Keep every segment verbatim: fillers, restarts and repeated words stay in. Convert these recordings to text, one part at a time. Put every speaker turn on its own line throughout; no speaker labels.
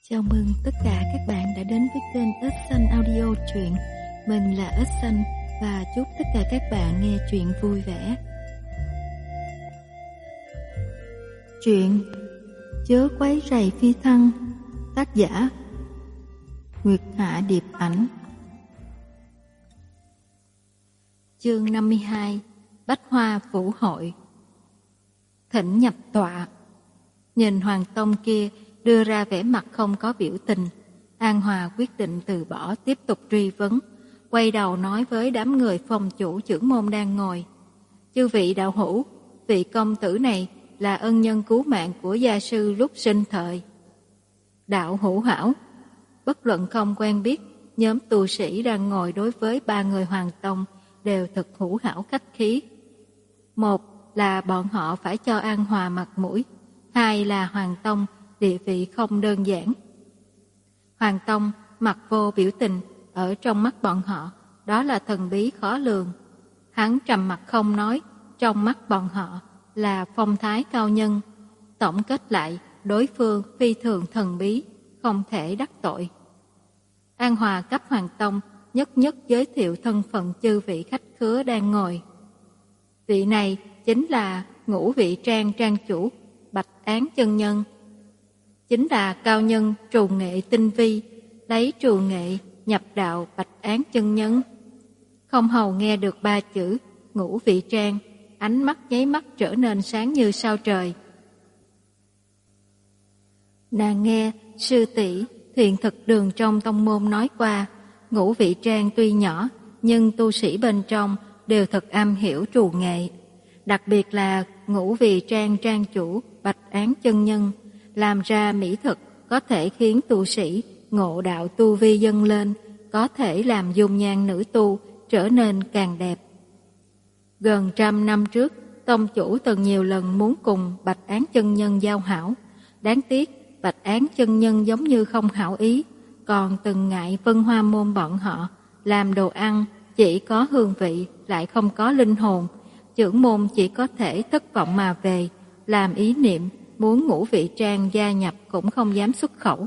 Chào mừng tất cả các bạn đã đến với kênh Ếch Xanh Audio truyện. Mình là Ếch Xanh và chúc tất cả các bạn nghe truyện vui vẻ. Truyện Chớ quấy rầy phi thăng, tác giả Nguyệt Hạ Điệp Ảnh. Chương năm mươi hai. Bách Hoa Vũ Hội. Thỉnh nhập tọa. Nhìn Hoàng Tông kia đưa ra vẻ mặt không có biểu tình, An Hòa quyết định từ bỏ tiếp tục truy vấn, quay đầu nói với đám người phòng chủ trưởng môn đang ngồi: Chư vị đạo hữu, vị công tử này là ân nhân cứu mạng của gia sư lúc sinh thời. Đạo hữu hảo. Bất luận không quen biết, nhóm tu sĩ đang ngồi đối với ba người Hoàng Tông đều thật hữu hảo khách khí. Một là bọn họ phải cho An Hòa mặt mũi, hai là Hoàng Tông địa vị không đơn giản. Hoàng Tông mặt vô biểu tình, ở trong mắt bọn họ đó là thần bí khó lường. Hắn trầm mặt không nói, trong mắt bọn họ là phong thái cao nhân. Tổng kết lại, đối phương phi thường thần bí, không thể đắc tội. An Hòa cấp Hoàng Tông nhất nhất giới thiệu thân phận chư vị khách khứa đang ngồi. Vị này chính là Ngũ Vị Trang trang chủ Bạch Án chân nhân, chính là cao nhân trù nghệ tinh vi, lấy trù nghệ nhập đạo Bạch Án chân nhân. Không hầu nghe được ba chữ Ngũ Vị Trang, ánh mắt nháy mắt trở nên sáng như sao trời. Nàng nghe sư tỷ thiện thực đường trong tông môn nói qua, Ngũ Vị Trang tuy nhỏ nhưng tu sĩ bên trong đều thật am hiểu trù nghệ. Đặc biệt là Ngũ Vị Trang trang chủ Bạch Án chân nhân làm ra mỹ thực có thể khiến tu sĩ ngộ đạo tu vi dâng lên, có thể làm dung nhan nữ tu trở nên càng đẹp. Gần trăm năm trước, tông chủ từng nhiều lần muốn cùng Bạch Án chân nhân giao hảo. Đáng tiếc, Bạch Án chân nhân giống như không hảo ý, còn từng ngại Vân Hoa môn bọn họ làm đồ ăn chỉ có hương vị lại không có linh hồn. Trưởng môn chỉ có thể thất vọng mà về, làm ý niệm muốn Ngũ Vị Trang gia nhập cũng không dám xuất khẩu.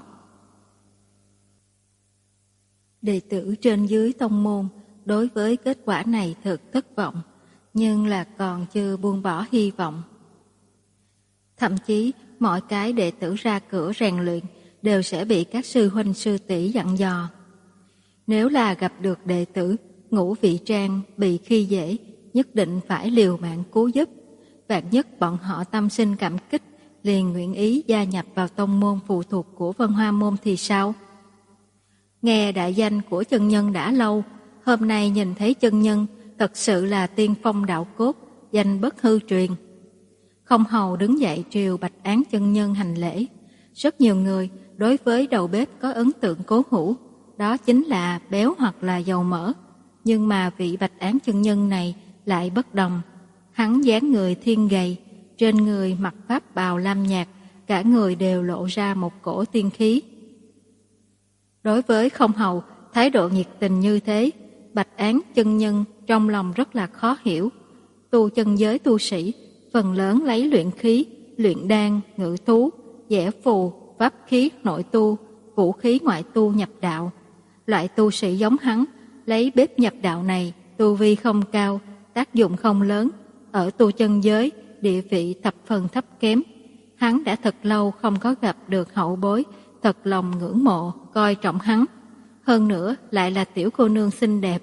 Đệ tử trên dưới tông môn đối với kết quả này thật thất vọng, nhưng là còn chưa buông bỏ hy vọng. Thậm chí mọi cái đệ tử ra cửa rèn luyện đều sẽ bị các sư huynh sư tỷ dặn dò. Nếu là gặp được đệ tử Ngũ Vị Trang bị khi dễ, nhất định phải liều mạng cứu giúp. Vạn nhất bọn họ tâm sinh cảm kích, liền nguyện ý gia nhập vào tông môn phụ thuộc của Vân Hoa môn thì sao? Nghe đại danh của chân nhân đã lâu, hôm nay nhìn thấy chân nhân thật sự là tiên phong đạo cốt, danh bất hư truyền. Không hầu đứng dậy triều Bạch Án chân nhân hành lễ. Rất nhiều người đối với đầu bếp có ấn tượng cố hữu, đó chính là béo hoặc là dầu mỡ. Nhưng mà vị Bạch Án chân nhân này lại bất đồng. Hắn dáng người thiên gầy, trên người mặc pháp bào lam nhạt, cả người đều lộ ra một cổ tiên khí. Đối với không hầu, thái độ nhiệt tình như thế, Bạch Án chân nhân trong lòng rất là khó hiểu. Tu chân giới tu sĩ, phần lớn lấy luyện khí, luyện đan, ngự thú, vẽ phù, pháp khí nội tu, vũ khí ngoại tu nhập đạo. Loại tu sĩ giống hắn, lấy bếp nhập đạo này, tu vi không cao, tác dụng không lớn, ở tu chân giới địa vị thập phần thấp kém. Hắn đã thật lâu không có gặp được hậu bối thật lòng ngưỡng mộ, coi trọng hắn. Hơn nữa lại là tiểu cô nương xinh đẹp.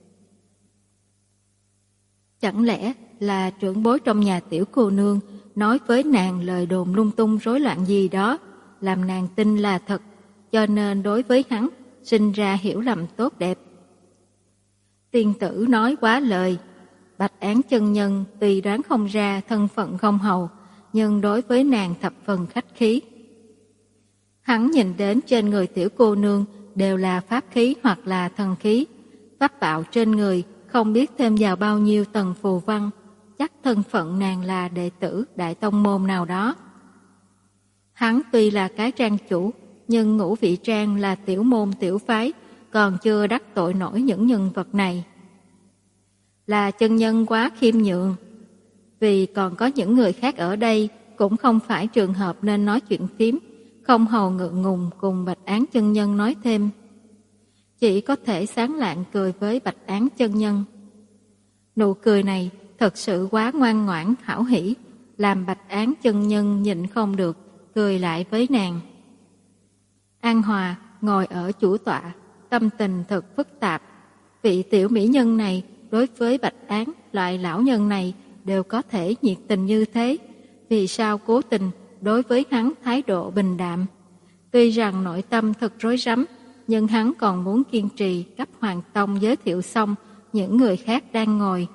Chẳng lẽ là trưởng bối trong nhà tiểu cô nương nói với nàng lời đồn lung tung rối loạn gì đó, làm nàng tin là thật, cho nên đối với hắn sinh ra hiểu lầm tốt đẹp. Tiên tử nói quá lời. Bạch Án chân nhân tuy đoán không ra thân phận không hầu, nhưng đối với nàng thập phần khách khí. Hắn nhìn đến trên người tiểu cô nương đều là pháp khí hoặc là thần khí, pháp bảo trên người không biết thêm vào bao nhiêu tầng phù văn, chắc thân phận nàng là đệ tử đại tông môn nào đó. Hắn tuy là cái trang chủ, nhưng Ngũ Vị Trang là tiểu môn tiểu phái, còn chưa đắc tội nổi những nhân vật này. Là chân nhân quá khiêm nhường, vì còn có những người khác ở đây cũng không phải trường hợp nên nói chuyện phím, Không hầu ngượng ngùng cùng Bạch Án chân nhân nói thêm. Chỉ có thể sáng lạng cười với Bạch Án chân nhân. Nụ cười này thật sự quá ngoan ngoãn hảo hỷ, làm Bạch Án chân nhân nhịn không được, cười lại với nàng. An Hòa ngồi ở chủ tọa, tâm tình thật phức tạp. Vị tiểu mỹ nhân này đối với Bạch Án, loại lão nhân này đều có thể nhiệt tình như thế. Vì sao cố tình đối với hắn thái độ bình đạm? Tuy rằng nội tâm thật rối rắm, nhưng hắn còn muốn kiên trì cấp Hoàng Tông giới thiệu xong những người khác đang ngồi.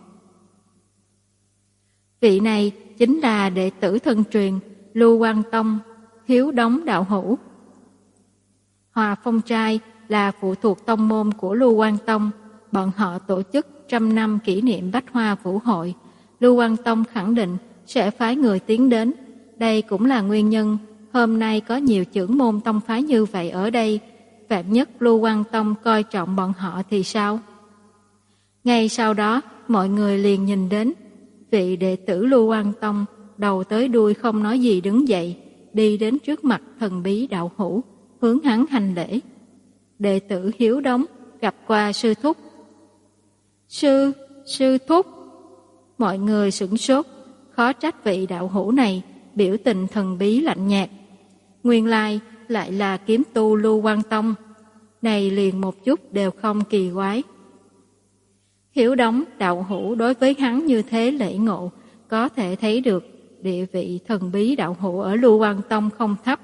Vị này chính là đệ tử thân truyền Lưu Quang Tông, Hiếu Đống đạo hữu. Hòa Phong trai là phụ thuộc tông môn của Lưu Quang Tông, bọn họ tổ chức trăm năm kỷ niệm Bách Hoa Vũ hội. Lưu Quang Tông khẳng định sẽ phái người tiến đến. Đây cũng là nguyên nhân hôm nay có nhiều trưởng môn tông phái như vậy ở đây. Vạn nhất Lưu Quang Tông coi trọng bọn họ thì sao? Ngay sau đó, mọi người liền nhìn đến vị đệ tử Lưu Quang Tông đầu tới đuôi không nói gì đứng dậy, đi đến trước mặt thần bí đạo hữu, hướng hắn hành lễ. Đệ tử Hiếu Đống gặp qua sư thúc. Sư, sư thúc. Mọi người sửng sốt, khó trách vị đạo hữu này biểu tình thần bí lạnh nhạt. Nguyên lai lại là kiếm tu Lưu Quang Tông. Này liền một chút đều không kỳ quái. Hiếu Đống đạo hữu đối với hắn như thế lễ ngộ, có thể thấy được địa vị thần bí đạo hữu ở Lưu Quang Tông không thấp.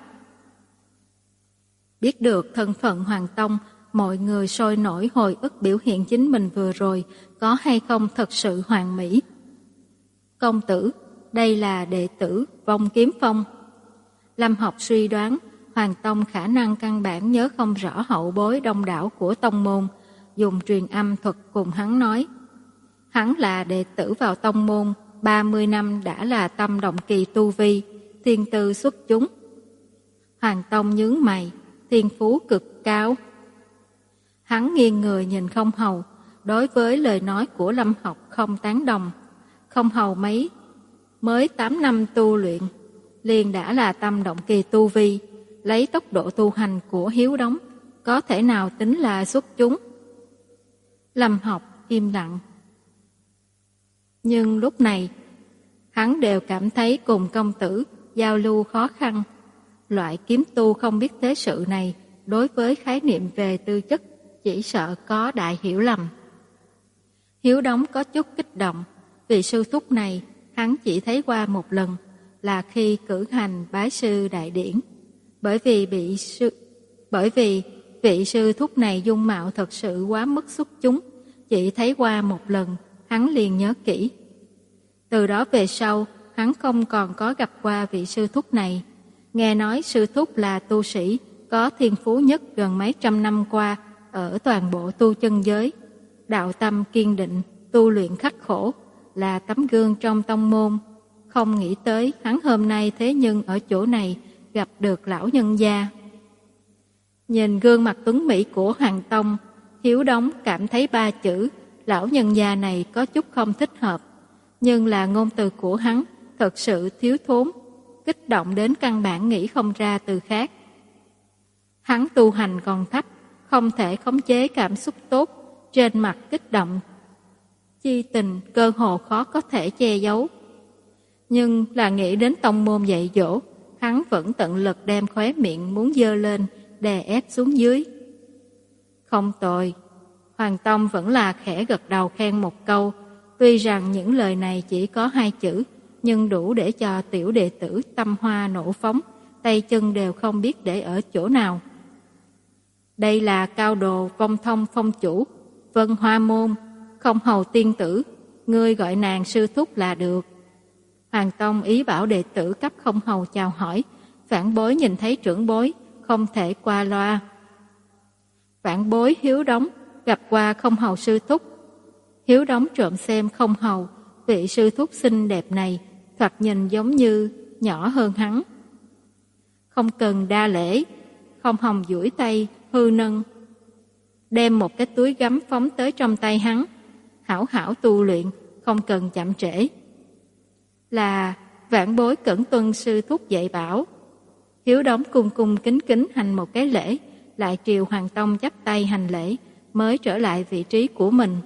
Biết được thân phận Hoàng Tông, mọi người sôi nổi hồi ức biểu hiện chính mình vừa rồi có hay không thật sự hoàn mỹ. Công tử, đây là đệ tử Vong Kiếm Phong. Lâm Học suy đoán Hoàng Tông khả năng căn bản nhớ không rõ hậu bối đông đảo của tông môn, dùng truyền âm thuật cùng hắn nói. Hắn là đệ tử vào tông môn, ba mươi năm đã là tâm động kỳ tu vi, thiên tư xuất chúng. Hoàng Tông nhướng mày, thiên phú cực cao. Hắn nghiêng người nhìn Không Hầu, đối với lời nói của Lâm Học không tán đồng. Không Hầu mấy mới tám năm tu luyện, liền đã là tâm động kỳ tu vi, lấy tốc độ tu hành của Hiếu Đống, có thể nào tính là xuất chúng? Lâm Học im lặng. Nhưng lúc này, hắn đều cảm thấy cùng công tử giao lưu khó khăn. Loại kiếm tu không biết thế sự này, đối với khái niệm về tư chất, chỉ sợ có đại hiểu lầm. Hiếu Đống có chút kích động, vì sư thúc này hắn chỉ thấy qua một lần, là khi cử hành bái sư đại điển. Bởi vì bị sư, bởi vì vị sư thúc này dung mạo thật sự quá mức xuất chúng, chỉ thấy qua một lần, hắn liền nhớ kỹ. Từ đó về sau, hắn không còn có gặp qua vị sư thúc này. Nghe nói sư thúc là tu sĩ, có thiên phú nhất gần mấy trăm năm qua ở toàn bộ tu chân giới. Đạo tâm kiên định, tu luyện khắc khổ, là tấm gương trong tông môn. Không nghĩ tới hắn hôm nay thế nhưng ở chỗ này gặp được lão nhân gia. Nhìn gương mặt tuấn mỹ của Hoàng Tông, Hiếu Đống cảm thấy ba chữ lão nhân gia này có chút không thích hợp. Nhưng là ngôn từ của hắn thật sự thiếu thốn, kích động đến căn bản nghĩ không ra từ khác. Hắn tu hành còn thấp, không thể khống chế cảm xúc tốt, trên mặt kích động. Chi tình cơ hồ khó có thể che giấu. Nhưng là nghĩ đến tông môn dạy dỗ, hắn vẫn tận lực đem khóe miệng muốn dơ lên, đè ép xuống dưới. Không tồi, Hoàng Tông vẫn là khẽ gật đầu khen một câu. Tuy rằng những lời này chỉ có hai chữ, nhưng đủ để cho tiểu đệ tử tâm hoa nổ phóng, tay chân đều không biết để ở chỗ nào. Đây là cao đồ Vong Thông phong chủ, Vân Hoa Môn, Không Hầu tiên tử, ngươi gọi nàng sư thúc là được. Hoàng Tông ý bảo đệ tử cấp Không Hầu chào hỏi, vãn bối nhìn thấy trưởng bối, không thể qua loa. Vãn bối Hiếu Đống, gặp qua Không Hầu sư thúc. Hiếu Đống trộm xem Không Hầu, vị sư thúc xinh đẹp này, thoạt nhìn giống như nhỏ hơn hắn. Không cần đa lễ, Không Hầu duỗi tay, hư nâng, đem một cái túi gấm phóng tới trong tay hắn. Hảo hảo tu luyện, không cần chậm trễ. Là vãn bối cẩn tuân sư thúc dạy bảo. Hiếu Đống cung cung kính kính hành một cái lễ, lại triều Hoàng Tông chắp tay hành lễ, mới trở lại vị trí của mình.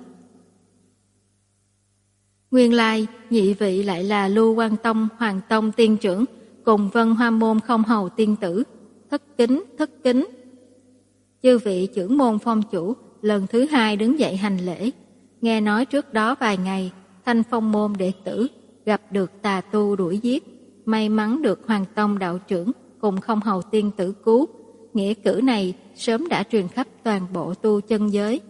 Nguyên lai, nhị vị lại là Lưu Quan Tông, Hoàng Tông tiên trưởng, cùng Vân Hoa Môn Không Hầu tiên tử. Thất kính, thất kính. Chư vị trưởng môn phong chủ lần thứ hai đứng dậy hành lễ. Nghe nói trước đó vài ngày, Thanh Phong môn đệ tử gặp được tà tu đuổi giết, may mắn được Hoàng Tông đạo trưởng cùng Không Hầu tiên tử cứu. Nghĩa cử này sớm đã truyền khắp toàn bộ tu chân giới.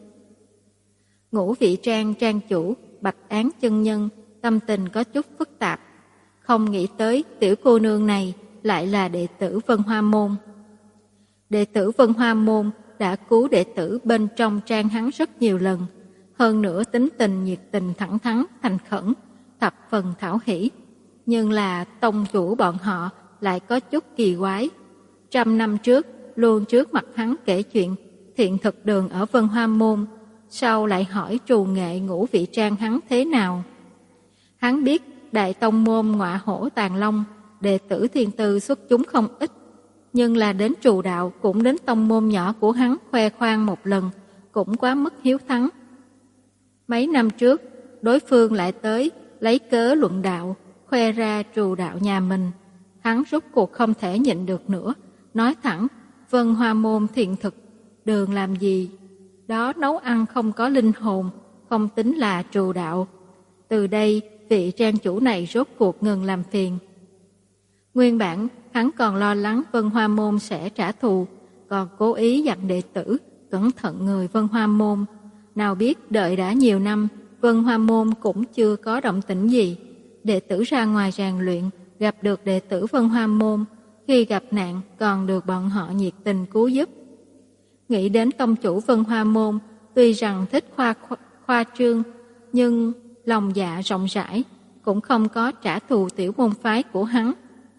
Ngũ vị trang trang chủ, Bạch Án chân nhân, tâm tình có chút phức tạp. Không nghĩ tới tiểu cô nương này lại là đệ tử Vân Hoa Môn. Đệ tử Vân Hoa Môn đã cứu đệ tử bên trong trang hắn rất nhiều lần. Hơn nữa tính tình nhiệt tình thẳng thắn, thành khẩn, thập phần thảo hỷ. Nhưng là tông chủ bọn họ lại có chút kỳ quái. Trăm năm trước, luôn trước mặt hắn kể chuyện thiện thực đường ở Vân Hoa Môn, sau lại hỏi trù nghệ Ngũ vị trang hắn thế nào. Hắn biết đại tông môn Ngọa Hổ Tàng Long, đệ tử thiên tư xuất chúng không ít, nhưng là đến trù đạo cũng đến tông môn nhỏ của hắn khoe khoang một lần, cũng quá mức hiếu thắng. Mấy năm trước, đối phương lại tới lấy cớ luận đạo, khoe ra trù đạo nhà mình. Hắn rốt cuộc không thể nhịn được nữa, nói thẳng, Vân Hoa Môn thiện thực đường làm gì? Đó nấu ăn không có linh hồn, không tính là trù đạo. Từ đây, vị trang chủ này rốt cuộc ngừng làm phiền. Nguyên bản, hắn còn lo lắng Vân Hoa Môn sẽ trả thù, còn cố ý dặn đệ tử, cẩn thận người Vân Hoa Môn. Nào biết đợi đã nhiều năm, Vân Hoa Môn cũng chưa có động tĩnh gì. Đệ tử ra ngoài rèn luyện, gặp được đệ tử Vân Hoa Môn, khi gặp nạn còn được bọn họ nhiệt tình cứu giúp. Nghĩ đến tông chủ Vân Hoa Môn, tuy rằng thích khoa, khoa, khoa trương, nhưng lòng dạ rộng rãi, cũng không có trả thù tiểu môn phái của hắn.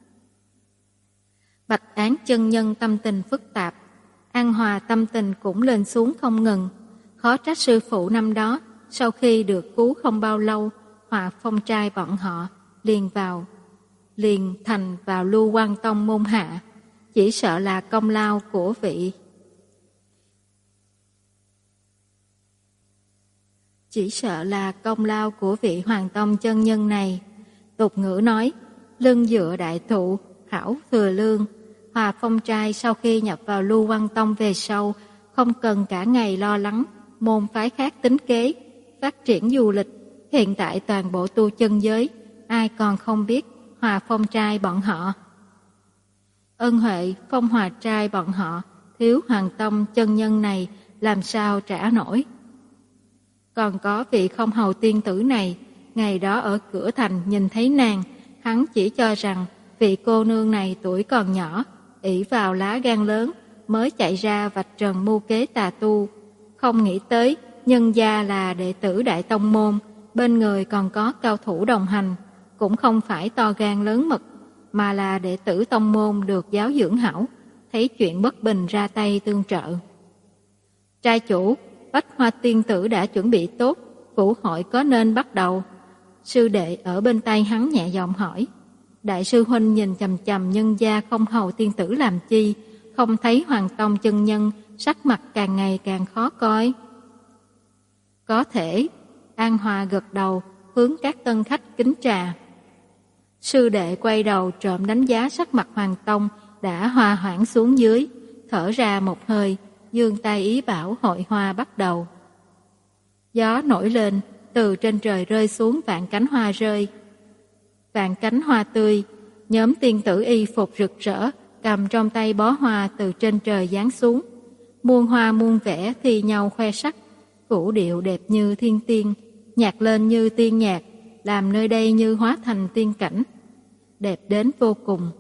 Bạch Án chân nhân tâm tình phức tạp, An Hòa tâm tình cũng lên xuống không ngừng. Khó trách sư phụ năm đó, sau khi được cứu không bao lâu, Hòa Phong trai bọn họ liền vào, liền thành vào Lưu Quan Tông môn hạ, chỉ sợ là công lao của vị. Chỉ sợ là công lao của vị Hoàng Tông chân nhân này. Tục ngữ nói, lưng dựa đại thụ, hảo thừa lương. Hòa Phong trai sau khi nhập vào Lưu Quan Tông về sau, không cần cả ngày lo lắng môn phái khác tính kế, phát triển du lịch. Hiện tại toàn bộ tu chân giới, ai còn không biết Hòa Phong trai bọn họ. Ân huệ Phong Hòa trai bọn họ, thiếu Hoàng Tông chân nhân này làm sao trả nổi. Còn có vị Không Hầu tiên tử này, ngày đó ở cửa thành nhìn thấy nàng, hắn chỉ cho rằng vị cô nương này tuổi còn nhỏ, ỷ vào lá gan lớn, mới chạy ra vạch trần mưu kế tà tu. Không nghĩ tới, nhân gia là đệ tử Đại Tông Môn, bên người còn có cao thủ đồng hành, cũng không phải to gan lớn mật, mà là đệ tử Tông Môn được giáo dưỡng hảo, thấy chuyện bất bình ra tay tương trợ. Trai chủ, Bách Hoa tiên tử đã chuẩn bị tốt, vũ hội có nên bắt đầu? Sư đệ ở bên tay hắn nhẹ giọng hỏi. Đại sư huynh nhìn chằm chằm nhân gia Không Hầu tiên tử làm chi, không thấy Hoàng Tông chân nhân, sắc mặt càng ngày càng khó coi. Có thể, An Hòa gật đầu, hướng các tân khách kính trà. Sư đệ quay đầu trộm đánh giá sắc mặt Hoàng Tông đã hòa hoãn xuống dưới, thở ra một hơi, giương tay ý bảo hội hoa bắt đầu. Gió nổi lên, từ trên trời rơi xuống vạn cánh hoa rơi. Vạn cánh hoa tươi, nhóm tiên tử y phục rực rỡ, cầm trong tay bó hoa từ trên trời giáng xuống. Muôn hoa muôn vẻ thi nhau khoe sắc, vũ điệu đẹp như thiên tiên, nhạc lên như tiên nhạc, làm nơi đây như hóa thành tiên cảnh, đẹp đến vô cùng.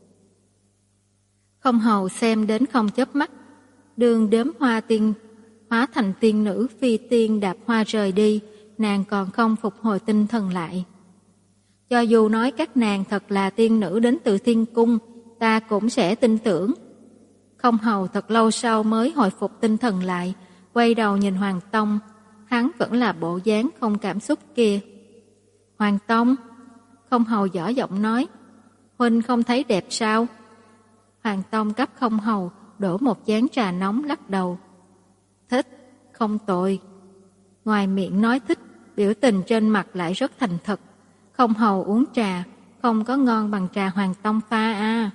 Không Hầu xem đến không chớp mắt, đường đếm hoa tiên hóa thành tiên nữ phi tiên đạp hoa rời đi, nàng còn không phục hồi tinh thần lại. Cho dù nói các nàng thật là tiên nữ đến từ thiên cung, ta cũng sẽ tin tưởng. Không Hầu thật lâu sau mới hồi phục tinh thần lại, quay đầu nhìn Hoàng Tông, hắn vẫn là bộ dáng không cảm xúc kia. Hoàng Tông, Không Hầu dở giọng nói, huynh không thấy đẹp sao? Hoàng Tông cấp không hầu đổ một chén trà nóng lắc đầu. Thích, không tồi. Ngoài miệng nói thích, biểu tình trên mặt lại rất thành thật. Không hầu uống trà, không có ngon bằng trà Hoàng Tông pha a.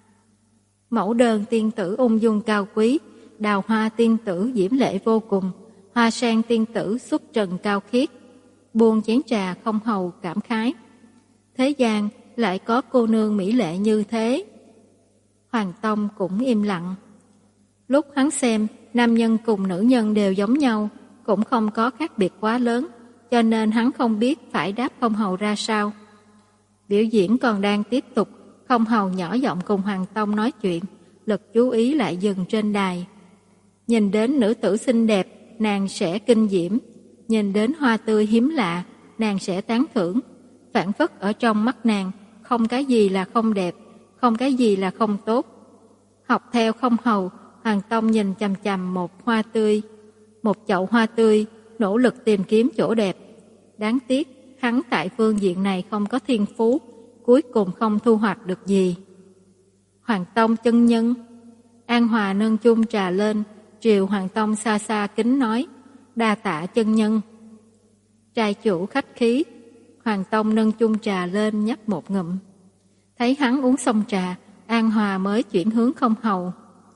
Mẫu đơn tiên tử ung dung cao quý, đào hoa tiên tử diễm lệ vô cùng, hoa sen tiên tử xuất trần cao khiết. Buông chén trà không hầu cảm khái. Thế gian lại có cô nương mỹ lệ như thế. Hoàng Tông cũng im lặng. Lúc hắn xem, nam nhân cùng nữ nhân đều giống nhau, cũng không có khác biệt quá lớn, cho nên hắn không biết phải đáp không hầu ra sao. Biểu diễn còn đang tiếp tục, không hầu nhỏ giọng cùng Hoàng Tông nói chuyện, lực chú ý lại dừng trên đài. Nhìn đến nữ tử xinh đẹp, nàng sẽ kinh diễm, nhìn đến hoa tươi hiếm lạ, nàng sẽ tán thưởng. Phản phất ở trong mắt nàng, không cái gì là không đẹp, không cái gì là không tốt. Học theo không hầu, Hoàng Tông nhìn chằm chằm một hoa tươi, một chậu hoa tươi, nỗ lực tìm kiếm chỗ đẹp. Đáng tiếc, hắn tại phương diện này không có thiên phú, cuối cùng không thu hoạch được gì. Hoàng Tông chân nhân. An Hòa nâng chung trà lên, triều Hoàng Tông xa xa kính nói, đa tạ chân nhân. Trai chủ khách khí. Hoàng Tông nâng chung trà lên nhấp một ngụm. Thấy hắn uống xong trà, An Hòa mới chuyển hướng không hầu.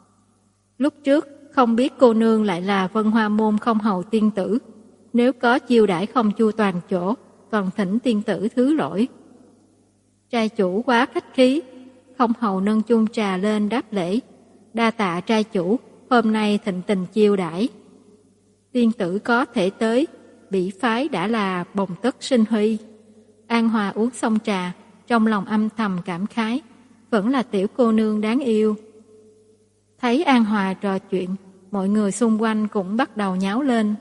Lúc trước không biết cô nương lại là Vân Hoa môn không hầu tiên tử, nếu có chiêu đãi không chu toàn chỗ, còn thỉnh tiên tử thứ lỗi. Trai chủ quá khách khí. Không hầu nâng chung trà lên đáp lễ, đa tạ trai chủ, hôm nay thịnh tình chiêu đãi. Tiên tử có thể tới, bỉ phái đã là bồng tất sinh huy. An Hòa uống xong trà, trong lòng âm thầm cảm khái, vẫn là tiểu cô nương đáng yêu. Thấy An Hòa trò chuyện, mọi người xung quanh cũng bắt đầu nháo lên.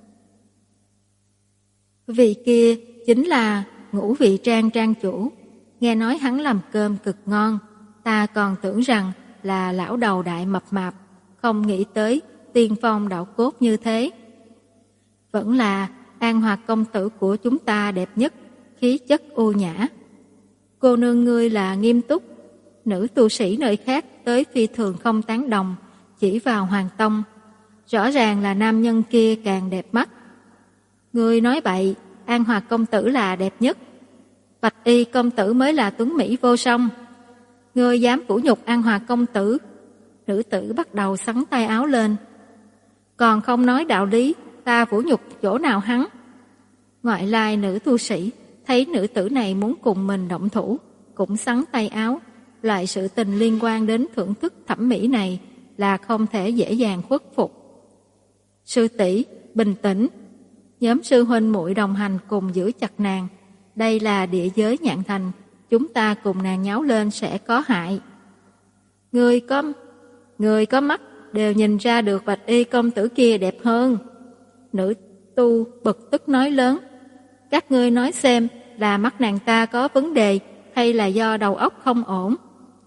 Vị kia chính là Ngũ Vị Trang trang chủ, nghe nói hắn làm cơm cực ngon, ta còn tưởng rằng là lão đầu đại mập mạp, không nghĩ tới tiên phong đạo cốt như thế. Vẫn là An Hòa công tử của chúng ta đẹp nhất, khí chất ưu nhã. Cô nương ngươi là nghiêm túc. Nữ tu sĩ nơi khác tới phi thường không tán đồng, chỉ vào Hoàng Tông. Rõ ràng là nam nhân kia càng đẹp mắt. Ngươi nói bậy, An Hòa công tử là đẹp nhất. Bạch y công tử mới là tuấn mỹ vô song. Ngươi dám vũ nhục An Hòa công tử. Nữ tử bắt đầu xắn tay áo lên. Còn không nói đạo lý, ta vũ nhục chỗ nào hắn. Ngoại lai nữ tu sĩ thấy nữ tử này muốn cùng mình động thủ, cũng xắn tay áo. Loại sự tình liên quan đến thưởng thức thẩm mỹ này là không thể dễ dàng khuất phục. Sư tỷ, bình tĩnh. Nhóm sư huynh muội đồng hành cùng giữ chặt nàng. Đây là địa giới Nhạn Thành, chúng ta cùng nàng nháo lên sẽ có hại. Người có, người có mắt đều nhìn ra được bạch y công tử kia đẹp hơn. Nữ tu bực tức nói lớn. Các ngươi nói xem là mắt nàng ta có vấn đề hay là do đầu óc không ổn.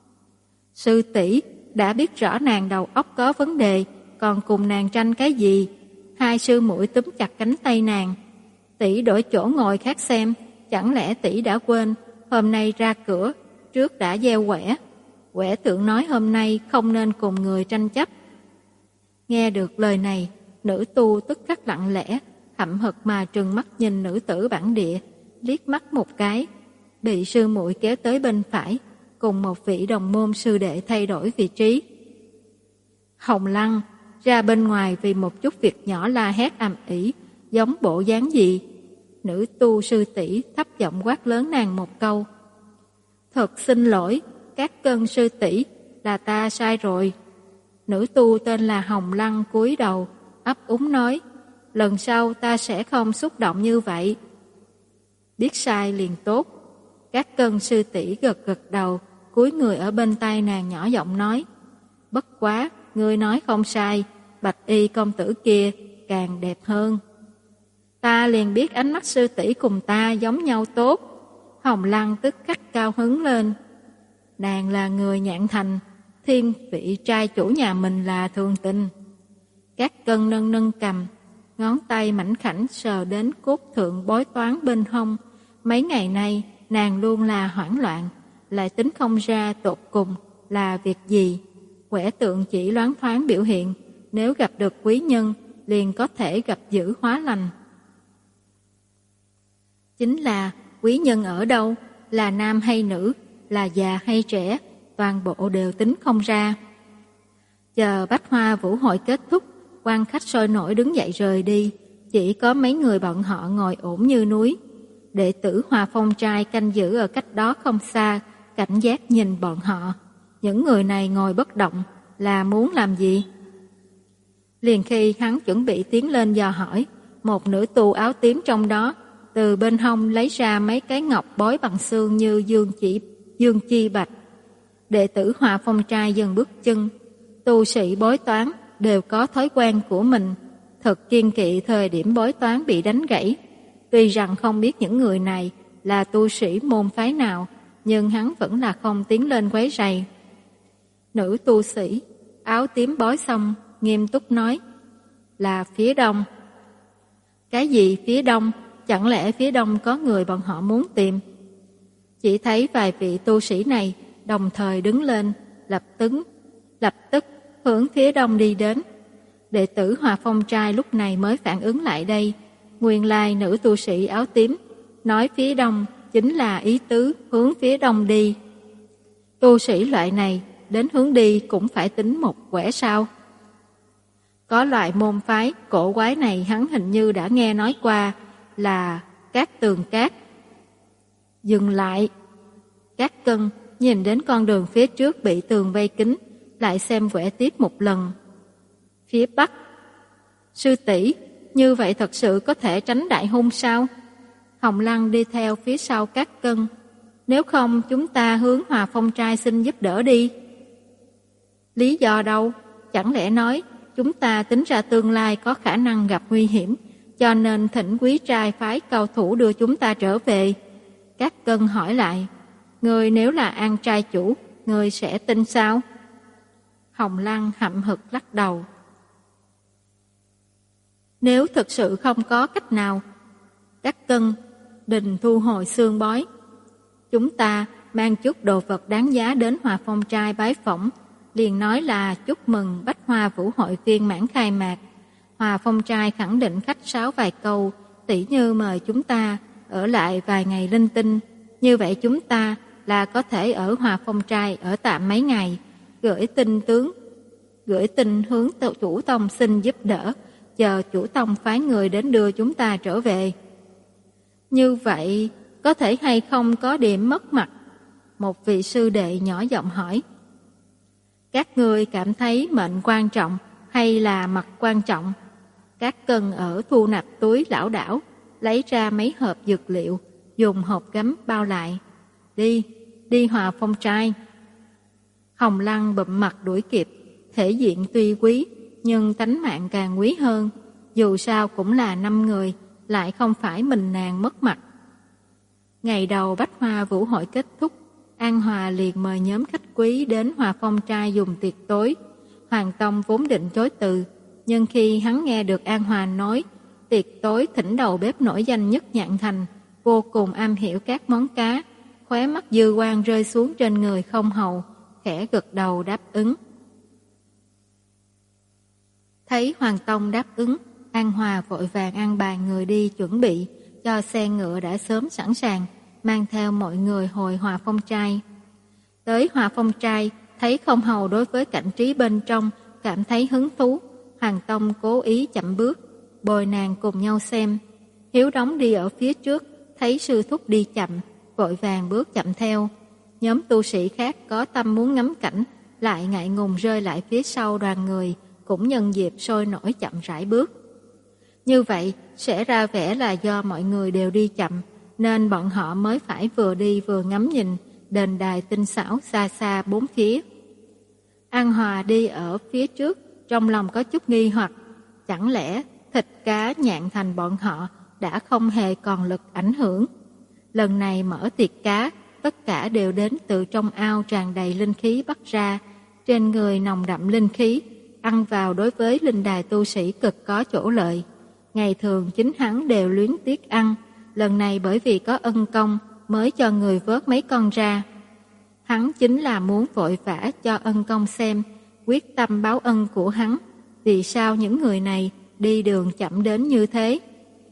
Sư tỷ đã biết rõ nàng đầu óc có vấn đề, còn cùng nàng tranh cái gì? Hai sư muội túm chặt cánh tay nàng. Tỷ đổi chỗ ngồi khác xem, chẳng lẽ tỷ đã quên hôm nay ra cửa trước đã gieo quẻ. Quẻ tượng nói hôm nay không nên cùng người tranh chấp. Nghe được lời này, nữ tu tức khắc lặng lẽ, hậm hực mà trừng mắt nhìn nữ tử bản địa, liếc mắt một cái, bị sư muội kéo tới bên phải, cùng một vị đồng môn sư đệ thay đổi vị trí. Hồng Lăng ra bên ngoài vì một chút việc nhỏ la hét ầm ĩ, giống bộ dáng gì? Nữ tu sư tỷ thấp giọng quát lớn nàng một câu. Thật xin lỗi, các cân sư tỷ, là ta sai rồi. Nữ tu tên là Hồng Lăng cúi đầu, ấp úng nói, lần sau ta sẽ không xúc động như vậy. Biết sai liền tốt. Các cân sư tỷ gật gật đầu, cúi người ở bên tay nàng nhỏ giọng nói, bất quá, ngươi nói không sai, bạch y công tử kia càng đẹp hơn. Ta liền biết ánh mắt sư tỷ cùng ta giống nhau tốt. Hồng Lăng tức khắc cao hứng lên. Nàng là người Nhạn Thành, thiên vị trai chủ nhà mình là thường tình. Các cân nâng nâng cầm, ngón tay mảnh khảnh sờ đến cốt thượng bói toán bên hông. Mấy ngày nay nàng luôn là hoảng loạn, lại tính không ra tột cùng là việc gì. quẻ tượng chỉ loáng thoáng biểu hiện, nếu gặp được quý nhân, liền có thể gặp dữ hóa lành. Chính là quý nhân ở đâu, là nam hay nữ, là già hay trẻ, toàn bộ đều tính không ra. Chờ bách hoa vũ hội kết thúc, quan khách sôi nổi đứng dậy rời đi, chỉ có mấy người bọn họ ngồi ổn như núi. Đệ tử Hòa Phong trai canh giữ ở cách đó không xa, cảnh giác nhìn bọn họ. Những người này ngồi bất động là muốn làm gì? Liền khi hắn chuẩn bị tiến lên dò hỏi, một nữ tu áo tím trong đó từ bên hông lấy ra mấy cái ngọc bói bằng xương như dương chỉ dương chi bạch. Đệ tử Hòa Phong trai dừng bước chân. Tu sĩ bói toán đều có thói quen của mình, thật kiêng kỵ thời điểm bói toán bị đánh gãy. Tuy rằng không biết những người này là tu sĩ môn phái nào, nhưng hắn vẫn là không tiến lên quấy rầy. Nữ tu sĩ áo tím bói xong, nghiêm túc nói, là phía đông. Cái gì phía đông? Chẳng lẽ phía đông có người bọn họ muốn tìm? Chỉ thấy vài vị tu sĩ này đồng thời đứng lên, lập tức, lập tức hướng phía đông đi đến. Đệ tử Hòa Phong trai lúc này mới phản ứng lại đây. Nguyên lai nữ tu sĩ áo tím nói phía đông chính là ý tứ hướng phía đông đi. Tu sĩ loại này đến hướng đi cũng phải tính một quẻ sao? Có loại môn phái cổ quái này hắn hình như đã nghe nói qua, là Cát Tường Cát. Dừng lại. Cát Cân nhìn đến con đường phía trước bị tường vây kín, lại xem quẻ tiếp một lần. Phía bắc. Sư tỷ, như vậy thật sự có thể tránh đại hung sao? Hồng Lăng đi theo phía sau Cát Cân. Nếu không chúng ta hướng Hòa Phong trai xin giúp đỡ đi. Lý do đâu? Chẳng lẽ nói chúng ta tính ra tương lai có khả năng gặp nguy hiểm, cho nên thỉnh quý trai phái cao thủ đưa chúng ta trở về? Cát Cân hỏi lại, người nếu là An trai chủ, người sẽ tin sao? Hồng Lăng hậm hực lắc đầu. Nếu thực sự không có cách nào, Cát Cân đình thu hồi xương bói. Chúng ta mang chút đồ vật đáng giá đến Hòa Phong trai bái phỏng, liền nói là chúc mừng Bách Hoa Vũ hội viên mãn khai mạc. Hòa Phong trai khẳng định khách sáo vài câu, tỉ như mời chúng ta ở lại vài ngày linh tinh. Như vậy chúng ta là có thể ở Hòa Phong trai ở tạm mấy ngày, gửi tin tướng, gửi tin hướng chủ tông xin giúp đỡ, chờ chủ tông phái người đến đưa chúng ta trở về. Như vậy có thể hay không có điểm mất mặt? Một vị sư đệ nhỏ giọng hỏi. Các ngươi cảm thấy mệnh quan trọng hay là mặt quan trọng? Các Cân ở thu nạp túi lão đảo, lấy ra mấy hộp dược liệu, dùng hộp gấm bao lại. Đi, đi Hòa Phong trai. Hồng Lăng bụm mặt đuổi kịp, thể diện tuy quý, nhưng tánh mạng càng quý hơn. Dù sao cũng là năm người, lại không phải mình nàng mất mặt. Ngày đầu Bách Hoa Vũ hội kết thúc, An Hòa liền mời nhóm khách quý đến Hòa Phong trai dùng tiệc tối. Hoàng Tông vốn định chối từ, nhưng khi hắn nghe được An Hòa nói tiệc tối thỉnh đầu bếp nổi danh nhất Nhạn Thành, vô cùng am hiểu các món cá, khóe mắt dư quang rơi xuống trên người không hầu, khẽ gật đầu đáp ứng. Thấy Hoàng Tông đáp ứng, An Hòa vội vàng an bài người đi chuẩn bị, cho xe ngựa đã sớm sẵn sàng, mang theo mọi người hồi Hòa Phong trai. Tới Hòa Phong trai, thấy không hầu đối với cảnh trí bên trong cảm thấy hứng thú, Hoàng Tông cố ý chậm bước, bồi nàng cùng nhau xem. Hiếu Đống đi ở phía trước, thấy sư thúc đi chậm, vội vàng bước chậm theo. Nhóm tu sĩ khác có tâm muốn ngắm cảnh, lại ngại ngùng rơi lại phía sau đoàn người, cũng nhân dịp sôi nổi chậm rãi bước. Như vậy sẽ ra vẻ là do mọi người đều đi chậm, nên bọn họ mới phải vừa đi vừa ngắm nhìn đền đài tinh xảo xa xa bốn phía. An Hòa đi ở phía trước, trong lòng có chút nghi hoặc, chẳng lẽ thịt cá Nhạn Thành bọn họ đã không hề còn lực ảnh hưởng. Lần này mở tiệc cá, tất cả đều đến từ trong ao tràn đầy linh khí bắt ra, trên người nồng đậm linh khí, ăn vào đối với linh đài tu sĩ cực có chỗ lợi. Ngày thường chính hắn đều luyến tiếc ăn, lần này bởi vì có ân công mới cho người vớt mấy con ra. Hắn chính là muốn vội vã cho ân công xem, quyết tâm báo ân của hắn. Vì sao những người này đi đường chậm đến như thế?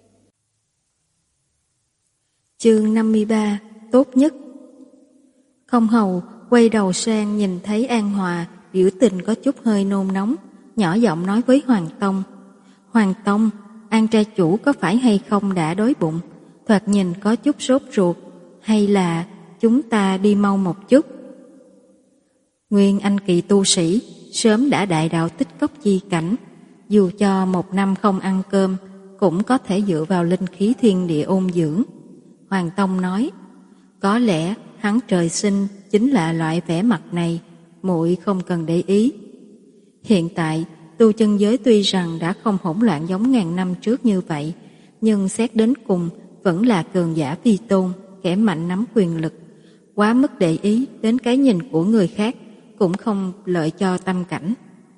Chương năm mươi ba. Tốt nhất. Không hầu quay đầu sang nhìn thấy An Hòa, biểu tình có chút hơi nôn nóng, nhỏ giọng nói với Hoàng Tông: Hoàng Tông, An trai chủ có phải hay không đã đói bụng, thoạt nhìn có chút sốt ruột, hay là chúng ta đi mau một chút? Nguyên Anh kỳ tu sĩ sớm đã đại đạo tích cốc chi cảnh, dù cho một năm không ăn cơm cũng có thể dựa vào linh khí thiên địa ôn dưỡng. Hoàng Tông nói: Có lẽ hắn trời sinh chính là loại vẻ mặt này, muội không cần để ý. Hiện tại tu chân giới tuy rằng đã không hỗn loạn giống ngàn năm trước như vậy, nhưng xét đến cùng vẫn là cường giả vi tôn, kẻ mạnh nắm quyền lực. Quá mức để ý đến cái nhìn của người khác cũng không lợi cho tâm cảnh.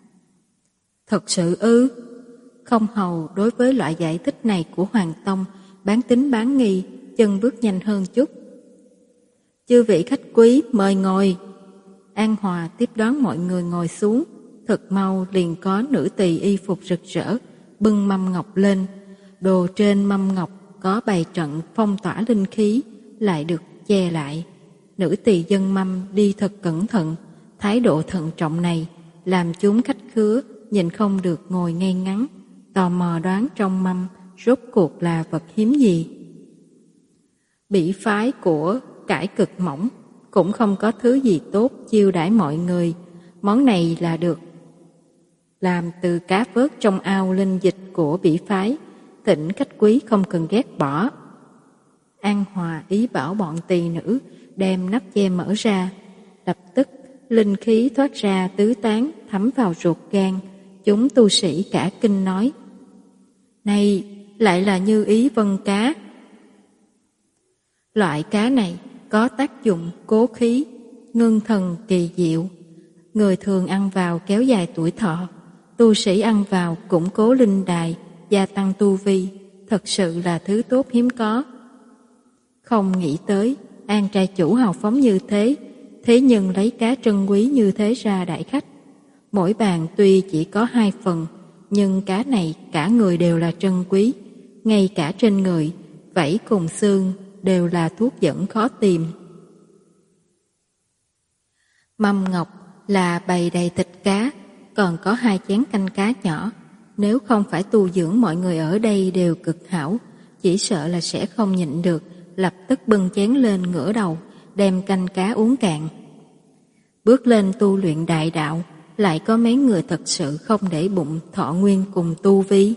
Thật sự ư? Không hầu đối với loại giải thích này của Hoàng Tông bán tín bán nghi, chân bước nhanh hơn chút. Chư vị khách quý mời ngồi. An Hòa tiếp đón mọi người ngồi xuống. Thật mau liền có nữ tỳ y phục rực rỡ bưng mâm ngọc lên. Đồ trên mâm ngọc có bày trận phong tỏa linh khí, lại được che lại. Nữ tỳ dâng mâm đi thật cẩn thận. Thái độ thận trọng này làm chúng khách khứa nhìn không được ngồi ngay ngắn, tò mò đoán trong mâm rốt cuộc là vật hiếm gì. Bỉ phái của cải cực mỏng cũng không có thứ gì tốt chiêu đãi mọi người. Món này là được làm từ cá vớt trong ao linh dịch của bỉ phái, thỉnh khách quý không cần ghét bỏ. An Hòa ý bảo bọn tỳ nữ đem nắp che mở ra, lập tức linh khí thoát ra tứ tán, thấm vào ruột gan. Chúng tu sĩ cả kinh nói: Này lại là Như Ý Vân cá. Loại cá này có tác dụng cố khí, ngưng thần kỳ diệu. Người thường ăn vào kéo dài tuổi thọ, tu sĩ ăn vào củng cố linh đài, gia tăng tu vi, thật sự là thứ tốt hiếm có. Không nghĩ tới An trai chủ hào phóng như thế, thế nhưng lấy cá trân quý như thế ra đãi khách. Mỗi bàn tuy chỉ có hai phần, nhưng cá này cả người đều là trân quý, ngay cả trên người vảy cùng xương đều là thuốc dẫn khó tìm. Mâm ngọc là bày đầy thịt cá, còn có hai chén canh cá nhỏ. Nếu không phải tu dưỡng mọi người ở đây đều cực hảo, chỉ sợ là sẽ không nhịn được, lập tức bưng chén lên ngửa đầu, đem canh cá uống cạn. Bước lên tu luyện đại đạo, lại có mấy người thật sự không để bụng thọ nguyên cùng tu vi.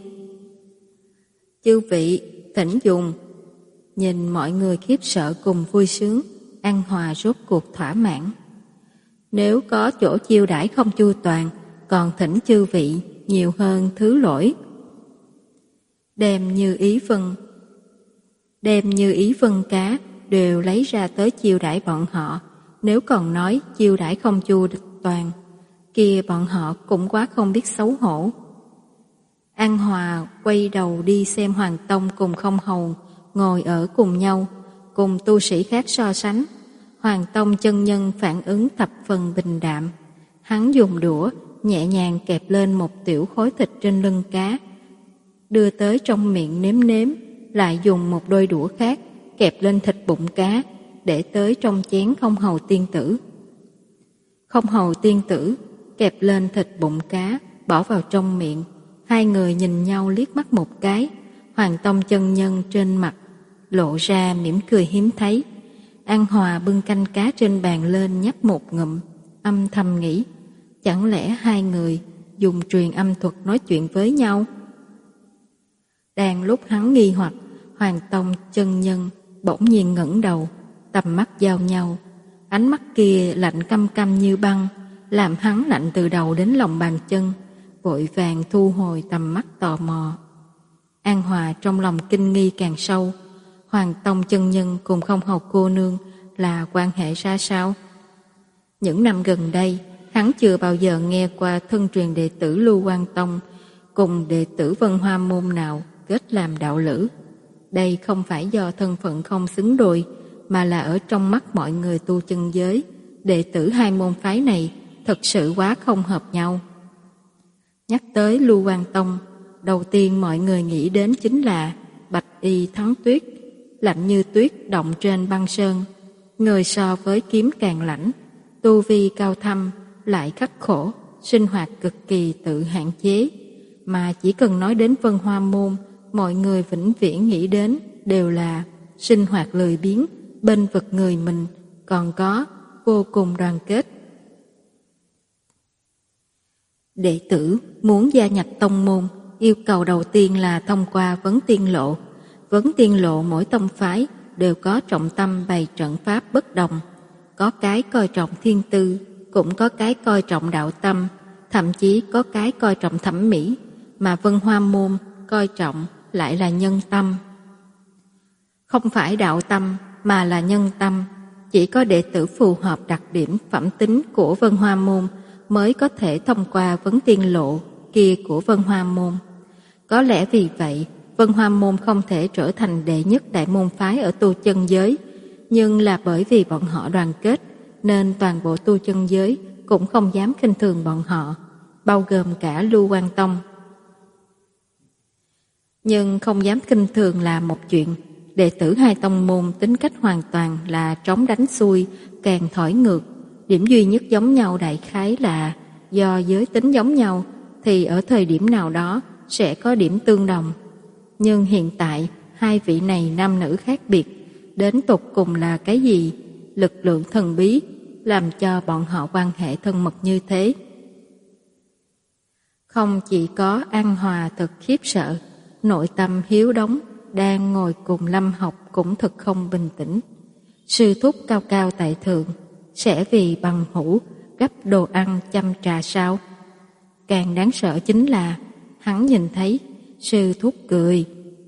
Chư vị, thỉnh dùng. Nhìn mọi người khiếp sợ cùng vui sướng, An Hòa rốt cuộc thỏa mãn. Nếu có chỗ chiêu đãi không chu toàn, còn thỉnh chư vị nhiều hơn thứ lỗi. Đem Như Ý Vân Đem Như Ý Vân cá đều lấy ra tới chiêu đãi bọn họ. Nếu còn nói chiêu đãi không chu toàn, kia bọn họ cũng quá không biết xấu hổ. An Hòa quay đầu đi xem Hoàng Tông cùng Không Hầu ngồi ở cùng nhau, cùng tu sĩ khác so sánh. Hoàng Tông chân nhân phản ứng thập phần bình đạm. Hắn dùng đũa nhẹ nhàng kẹp lên một tiểu khối thịt trên lưng cá, đưa tới trong miệng nếm nếm, lại dùng một đôi đũa khác kẹp lên thịt bụng cá, để tới trong chén Không Hầu tiên tử. Không Hầu tiên tử kẹp lên thịt bụng cá, bỏ vào trong miệng. Hai người nhìn nhau liếc mắt một cái. Hoàng Tông chân nhân trên mặt lộ ra mỉm cười hiếm thấy. An Hòa bưng canh cá trên bàn lên nhấp một ngụm, âm thầm nghĩ, chẳng lẽ hai người dùng truyền âm thuật nói chuyện với nhau? Đang lúc hắn nghi hoặc, Hoàng Tông chân nhân bỗng nhiên ngẩng đầu, tầm mắt giao nhau. Ánh mắt kia lạnh căm căm như băng, làm hắn lạnh từ đầu đến lòng bàn chân, vội vàng thu hồi tầm mắt tò mò. An Hòa trong lòng kinh nghi càng sâu. Hoàng Tông chân nhân cùng Không Hầu cô nương là quan hệ ra sao? Những năm gần đây, hắn chưa bao giờ nghe qua thân truyền đệ tử Lưu Quan Tông cùng đệ tử Vân Hoa Môn nào kết làm đạo lữ. Đây không phải do thân phận không xứng đôi, mà là ở trong mắt mọi người tu chân giới, đệ tử hai môn phái này thực sự quá không hợp nhau. Nhắc tới Lưu Quang Tông, đầu tiên mọi người nghĩ đến chính là bạch y thắng tuyết, lạnh như tuyết động trên băng sơn. Người so với kiếm càng lãnh, tu vi cao thâm, lại khắc khổ, sinh hoạt cực kỳ tự hạn chế. Mà chỉ cần nói đến Vân Hoa Môn, mọi người vĩnh viễn nghĩ đến đều là sinh hoạt lười biếng, bên vực người mình, còn có vô cùng đoàn kết. Đệ tử muốn gia nhập tông môn, yêu cầu đầu tiên là thông qua vấn tiên lộ. Vấn tiên lộ mỗi tông phái đều có trọng tâm bày trận pháp bất đồng. Có cái coi trọng thiên tư, cũng có cái coi trọng đạo tâm, thậm chí có cái coi trọng thẩm mỹ, mà Vân Hoa Môn coi trọng lại là nhân tâm. Không phải đạo tâm mà là nhân tâm. Chỉ có đệ tử phù hợp đặc điểm phẩm tính của Vân Hoa Môn mới có thể thông qua vấn tiên lộ kia của Vân Hoa Môn. Có lẽ vì vậy, Vân Hoa Môn không thể trở thành đệ nhất đại môn phái ở tu chân giới, nhưng là bởi vì bọn họ đoàn kết, nên toàn bộ tu chân giới cũng không dám khinh thường bọn họ, bao gồm cả Lưu Quang Tông. Nhưng không dám khinh thường là một chuyện, đệ tử hai tông môn tính cách hoàn toàn là trống đánh xuôi, càng thổi ngược. Điểm duy nhất giống nhau đại khái là do giới tính giống nhau thì ở thời điểm nào đó sẽ có điểm tương đồng. Nhưng hiện tại hai vị này nam nữ khác biệt, đến tột cùng là cái gì? Lực lượng thần bí làm cho bọn họ quan hệ thân mật như thế. Không chỉ có An Hòa thật khiếp sợ, nội tâm Hiếu Đống đang ngồi cùng Lâm Học cũng thật không bình tĩnh. Sư thúc cao cao tại thượng sẽ vì bằng hữu gấp đồ ăn chăm trà sao? Càng đáng sợ chính là hắn nhìn thấy sư thúc cười.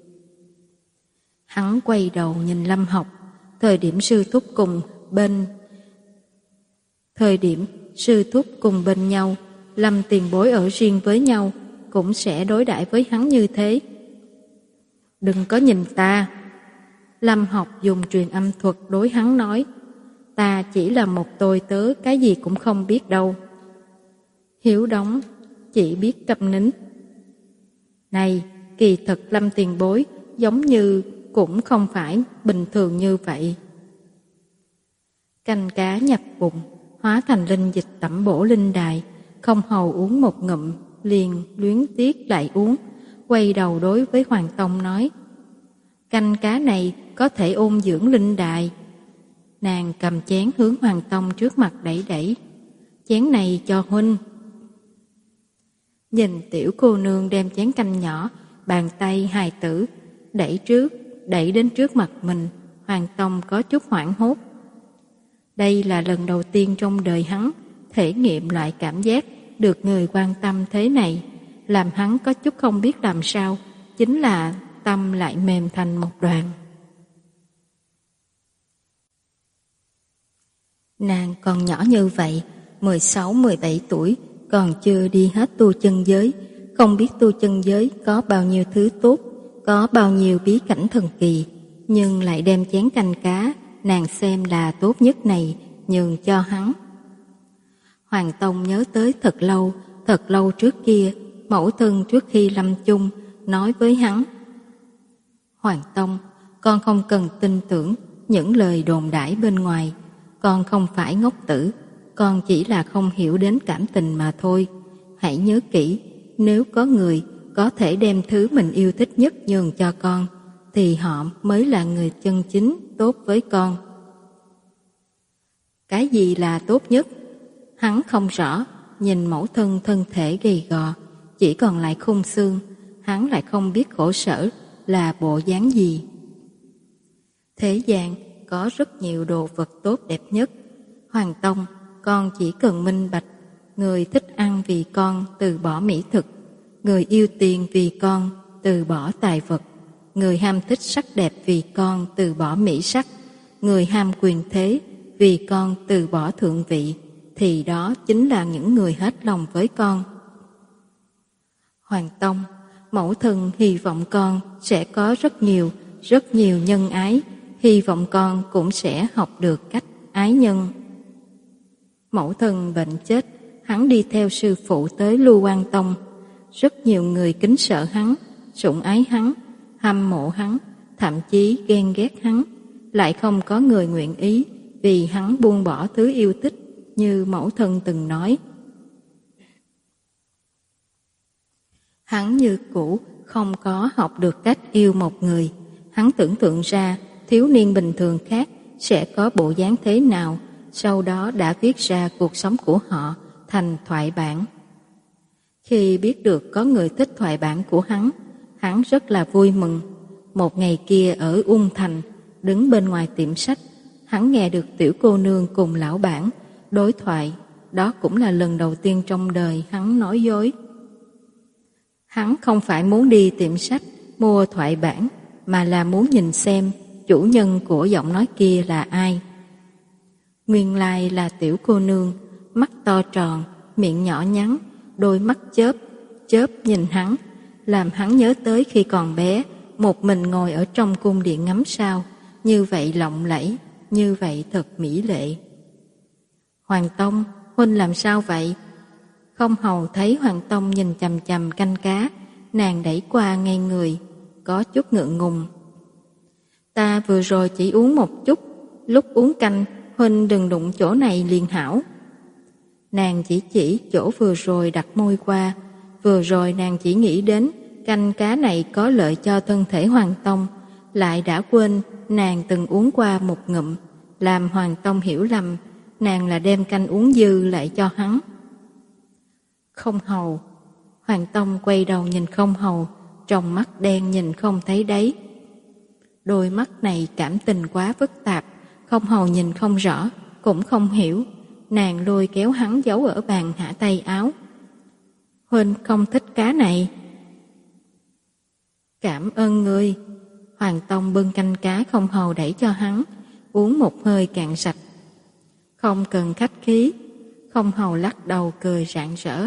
Hắn quay đầu nhìn Lâm Học, thời điểm sư thúc cùng bên thời điểm sư thúc cùng bên nhau, Lâm tiền bối ở riêng với nhau cũng sẽ đối đãi với hắn như thế. Đừng có nhìn ta. Lâm Học dùng truyền âm thuật đối hắn nói, ta chỉ là một tôi tớ, cái gì cũng không biết đâu. Hiếu Đống chỉ biết câm nín. Này, kỳ thực Lâm tiền bối giống như cũng không phải bình thường như vậy. Canh cá nhập bụng, hóa thành linh dịch tẩm bổ linh đài, không hầu uống một ngụm, liền luyến tiếc lại uống, quay đầu đối với Hoàng Tông nói, canh cá này có thể ôn dưỡng linh đài. Nàng cầm chén hướng Hoàng Tông trước mặt đẩy đẩy, chén này cho huynh. Nhìn tiểu cô nương đem chén canh nhỏ, bàn tay hài tử đẩy trước, đẩy đến trước mặt mình, Hoàng Tông có chút hoảng hốt. Đây là lần đầu tiên trong đời hắn thể nghiệm loại cảm giác được người quan tâm thế này, làm hắn có chút không biết làm sao, chính là tâm lại mềm thành một đoàn. Nàng còn nhỏ như vậy, mười sáu mười bảy tuổi, còn chưa đi hết tu chân giới, không biết tu chân giới có bao nhiêu thứ tốt, có bao nhiêu bí cảnh thần kỳ, nhưng lại đem chén canh cá nàng xem là tốt nhất này nhường cho hắn. Hoàng Tông nhớ tới thật lâu, thật lâu trước kia, mẫu thân trước khi lâm chung nói với hắn, Hoàng Tông, con không cần tin tưởng những lời đồn đãi bên ngoài, con không phải ngốc tử, con chỉ là không hiểu đến cảm tình mà thôi. Hãy nhớ kỹ, nếu có người có thể đem thứ mình yêu thích nhất nhường cho con, thì họ mới là người chân chính tốt với con. Cái gì là tốt nhất? Hắn không rõ, nhìn mẫu thân thân thể gầy gò, chỉ còn lại khung xương, hắn lại không biết khổ sở là bộ dáng gì. Thế gian có rất nhiều đồ vật tốt đẹp nhất. Hoàng Tông, con chỉ cần minh bạch, người thích ăn vì con từ bỏ mỹ thực, người yêu tiền vì con từ bỏ tài vật, người ham thích sắc đẹp vì con từ bỏ mỹ sắc, người ham quyền thế vì con từ bỏ thượng vị, thì đó chính là những người hết lòng với con. Hoàng Tông, mẫu thân hy vọng con sẽ có rất nhiều, rất nhiều nhân ái, hy vọng con cũng sẽ học được cách ái nhân. Mẫu thân bệnh chết, hắn đi theo sư phụ tới Lưu Quan Tông. Rất nhiều người kính sợ hắn, sủng ái hắn, hâm mộ hắn, thậm chí ghen ghét hắn. Lại không có người nguyện ý vì hắn buông bỏ thứ yêu thích như mẫu thân từng nói. Hắn như cũ không có học được cách yêu một người. Hắn tưởng tượng ra thiếu niên bình thường khác sẽ có bộ dáng thế nào, sau đó đã viết ra cuộc sống của họ thành thoại bản. Khi biết được có người thích thoại bản của hắn, hắn rất là vui mừng. Một ngày kia ở Ung Thành, đứng bên ngoài tiệm sách, hắn nghe được tiểu cô nương cùng lão bản đối thoại. Đó cũng là lần đầu tiên trong đời hắn nói dối. Hắn không phải muốn đi tiệm sách mua thoại bản, mà là muốn nhìn xem chủ nhân của giọng nói kia là ai. Nguyên lai là tiểu cô nương, mắt to tròn, miệng nhỏ nhắn, đôi mắt chớp, chớp nhìn hắn, làm hắn nhớ tới khi còn bé, một mình ngồi ở trong cung điện ngắm sao, như vậy lộng lẫy, như vậy thật mỹ lệ. Hoàng Tông, huynh làm sao vậy? Không hầu thấy Hoàng Tông nhìn chằm chằm canh cá, nàng đẩy qua ngay người, có chút ngượng ngùng. Ta vừa rồi chỉ uống một chút, lúc uống canh, huynh đừng đụng chỗ này liền hảo. Nàng chỉ chỉ chỗ vừa rồi đặt môi qua, vừa rồi nàng chỉ nghĩ đến canh cá này có lợi cho thân thể Hoàng Tông, lại đã quên nàng từng uống qua một ngụm, làm Hoàng Tông hiểu lầm, nàng là đem canh uống dư lại cho hắn. Không hầu. Hoàng Tông quay đầu nhìn không hầu, trong mắt đen nhìn không thấy đáy. Đôi mắt này cảm tình quá phức tạp, không hầu nhìn không rõ, cũng không hiểu. Nàng lôi kéo hắn giấu ở bàn hạ tay áo. Huynh không thích cá này. Cảm ơn ngươi. Hoàng Tông bưng canh cá không hầu đẩy cho hắn, uống một hơi cạn sạch. Không cần khách khí. Không hầu lắc đầu cười rạng rỡ.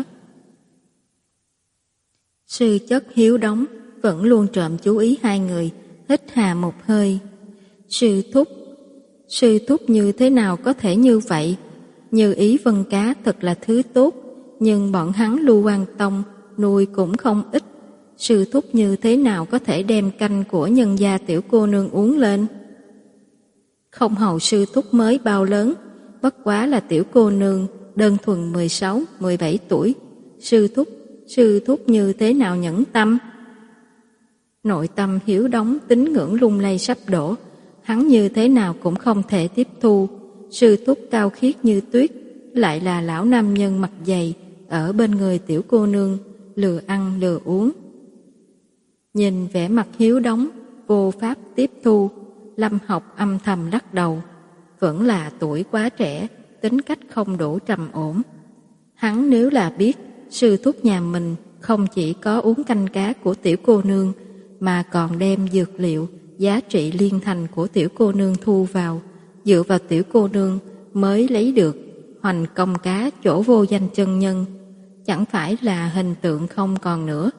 Sư chất Hiếu Đống vẫn luôn trộm chú ý hai người, hít hà một hơi. Sư thúc, sư thúc như thế nào có thể như vậy? Như ý vân cá thật là thứ tốt, nhưng bọn hắn Lưu Quan Tông nuôi cũng không ít. Sư thúc như thế nào có thể đem canh của nhân gia tiểu cô nương uống lên? Không hầu sư thúc mới bao lớn, bất quá là tiểu cô nương, đơn thuần mười sáu, mười bảy tuổi. Sư thúc, sư thúc như thế nào nhẫn tâm? Nội tâm Hiếu Đống tín ngưỡng lung lay sắp đổ, hắn như thế nào cũng không thể tiếp thu. Sư thúc cao khiết như tuyết, lại là lão nam nhân mặt dày, ở bên người tiểu cô nương, lừa ăn lừa uống. Nhìn vẻ mặt Hiếu Đống, vô pháp tiếp thu, Lâm Học âm thầm lắc đầu. Vẫn là tuổi quá trẻ, tính cách không đủ trầm ổn. Hắn nếu là biết, sư thúc nhà mình không chỉ có uống canh cá của tiểu cô nương, mà còn đem dược liệu, giá trị liên thành của tiểu cô nương thu vào, dựa vào tiểu cô nương mới lấy được hoành công cá chỗ vô danh chân nhân, chẳng phải là hình tượng không còn nữa.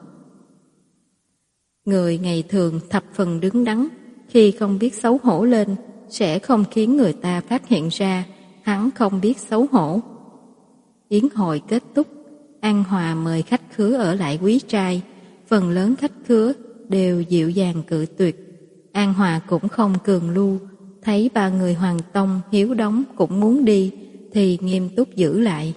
Người ngày thường thập phần đứng đắn, khi không biết xấu hổ lên, sẽ không khiến người ta phát hiện ra hắn không biết xấu hổ. Yến hội kết thúc, An Hòa mời khách khứa ở lại quý trai, phần lớn khách khứa đều dịu dàng cự tuyệt. An Hòa cũng không cường lưu, thấy ba người Hoàng Tông, Hiếu Đống cũng muốn đi, thì nghiêm túc giữ lại.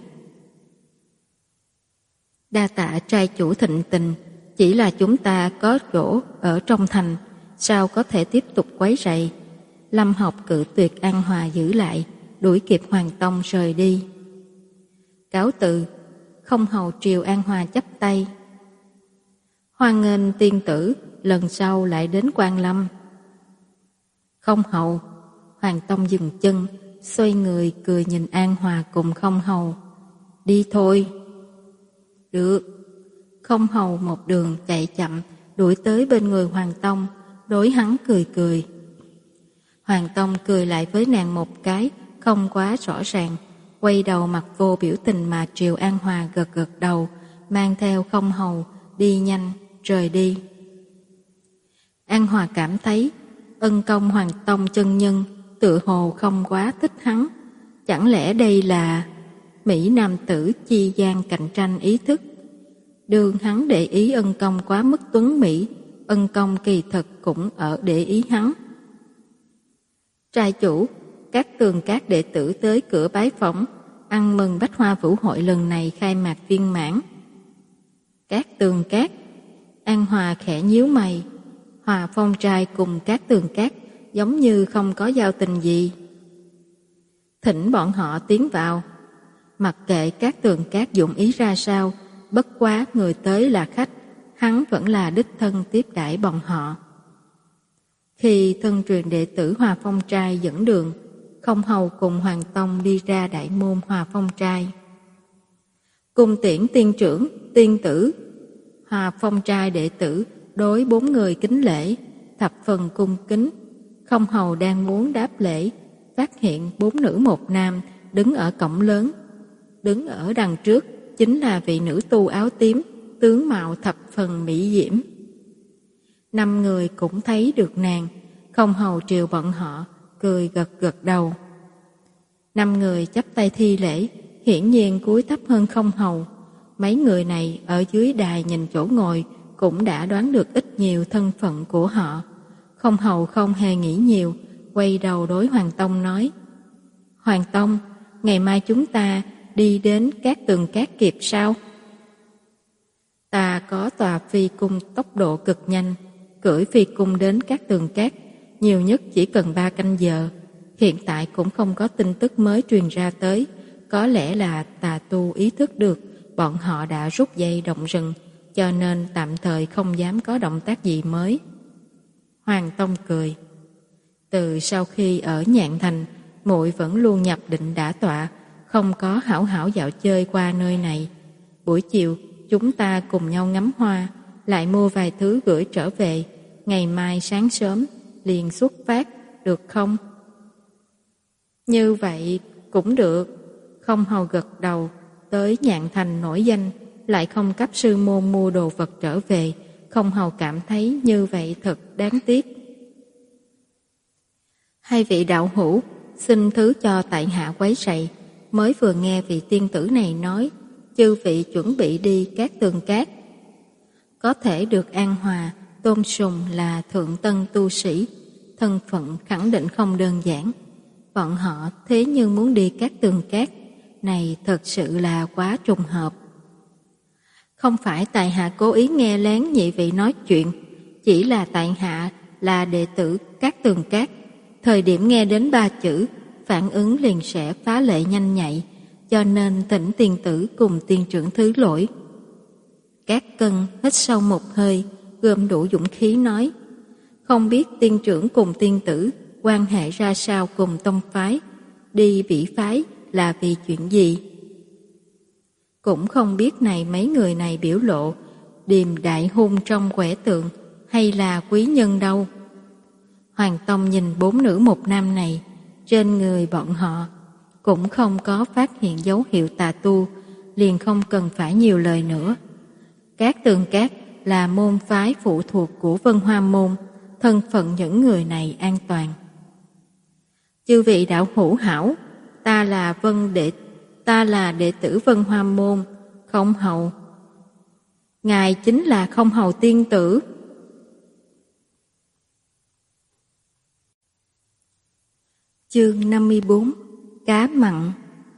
Đa tạ trai chủ thịnh tình, chỉ là chúng ta có chỗ ở trong thành, sao có thể tiếp tục quấy rầy? Lâm Học cự tuyệt An Hòa giữ lại, đuổi kịp Hoàng Tông rời đi. Cáo từ, không hầu triều An Hòa chắp tay. Hoan nghênh tiên tử, lần sau lại đến Quan Lâm. Không hầu. Hoàng Tông dừng chân, xoay người cười nhìn An Hòa cùng không hầu. Đi thôi. Được. Không hầu một đường chạy chậm, đuổi tới bên người Hoàng Tông, đối hắn cười cười. Hoàng Tông cười lại với nàng một cái, không quá rõ ràng, quay đầu mặt vô biểu tình mà triều An Hòa gật gật đầu, mang theo không hầu, đi nhanh, rời đi. An Hòa cảm thấy ân công Hoàng Tông chân nhân tựa hồ không quá thích hắn. Chẳng lẽ đây là... Mỹ nam tử chi gian cạnh tranh ý thức. Đường hắn để ý Ân Công quá mức tuấn mỹ, Ân Công kỳ thực cũng ở để ý hắn. Trai chủ, các tường các đệ tử tới cửa bái phỏng, ăn mừng Bách Hoa Vũ hội lần này khai mạc viên mãn. Các tường các, An Hòa khẽ nhíu mày. Hòa Phong trai cùng các tường các giống như không có giao tình gì. Thỉnh bọn họ tiến vào. Mặc kệ các tường các dụng ý ra sao, bất quá người tới là khách, hắn vẫn là đích thân tiếp đãi bọn họ. Khi thân truyền đệ tử Hòa Phong trai dẫn đường, Không Hầu cùng Hoàng Tông đi ra đại môn Hòa Phong trai. Cung tiễn tiên trưởng, tiên tử. Hòa Phong trai đệ tử đối bốn người kính lễ, thập phần cung kính. Không Hầu đang muốn đáp lễ, phát hiện bốn nữ một nam đứng ở cổng lớn. Đứng ở đằng trước chính là vị nữ tu áo tím, tướng mạo thập phần mỹ diễm. Năm người cũng thấy được nàng, Không Hầu triều bọn họ, cười gật gật đầu. Năm người chắp tay thi lễ, hiển nhiên cúi thấp hơn Không Hầu. Mấy người này ở dưới đài nhìn chỗ ngồi cũng đã đoán được ít nhiều thân phận của họ. Không Hầu không hề nghĩ nhiều, quay đầu đối Hoàng Tông nói: Hoàng Tông, ngày mai chúng ta đi đến các tường các kịp sao? Ta có tòa phi cung tốc độ cực nhanh, cưỡi phi cung đến các tường các, nhiều nhất chỉ cần ba canh giờ. Hiện tại cũng không có tin tức mới truyền ra tới, có lẽ là tà tu ý thức được bọn họ đã rút dây động rừng, cho nên tạm thời không dám có động tác gì mới. Hoàng Tông cười. Từ sau khi ở Nhạn Thành, muội vẫn luôn nhập định đả tọa, không có hảo hảo dạo chơi qua nơi này. Buổi chiều chúng ta cùng nhau ngắm hoa, lại mua vài thứ gửi trở về, ngày mai sáng sớm liền xuất phát, được không? Như vậy cũng được. Không Hầu gật đầu. Tới Nhạn Thành nổi danh, lại không cấp sư môn mua đồ vật trở về, Không Hầu cảm thấy như vậy thật đáng tiếc. Hai vị đạo hữu, xin thứ cho tại hạ quấy rầy. Mới vừa nghe vị tiên tử này nói, chư vị chuẩn bị đi các tường cát. Có thể được An Hòa tôn sùng là thượng tân tu sĩ, thân phận khẳng định không đơn giản. Bọn họ thế nhưng muốn đi các tường cát, này thật sự là quá trùng hợp. Không phải tại hạ cố ý nghe lén nhị vị nói chuyện, chỉ là tại hạ là đệ tử các tường cát. Thời điểm nghe đến ba chữ, phản ứng liền sẽ phá lệ nhanh nhạy, cho nên thỉnh tiên tử cùng tiên trưởng thứ lỗi. Các cân hít sâu một hơi, gom đủ dũng khí nói: Không biết tiên trưởng cùng tiên tử quan hệ ra sao cùng tông phái, đi vĩ phái là vì chuyện gì? Cũng không biết này mấy người này biểu lộ điềm đại hung trong quẻ tượng hay là quý nhân đâu. Hoàng Tông nhìn bốn nữ một nam này, trên người bọn họ cũng không có phát hiện dấu hiệu tà tu, liền không cần phải nhiều lời nữa. Các tường cát là môn phái phụ thuộc của Vân Hoa môn, thân phận những người này an toàn. Chư vị đạo hữu hảo, ta là Vân đệ ta là đệ tử Vân Hoa môn, Không Hầu. Ngài chính là Không Hầu tiên tử. Chương năm mươi bốn. Cá mặn.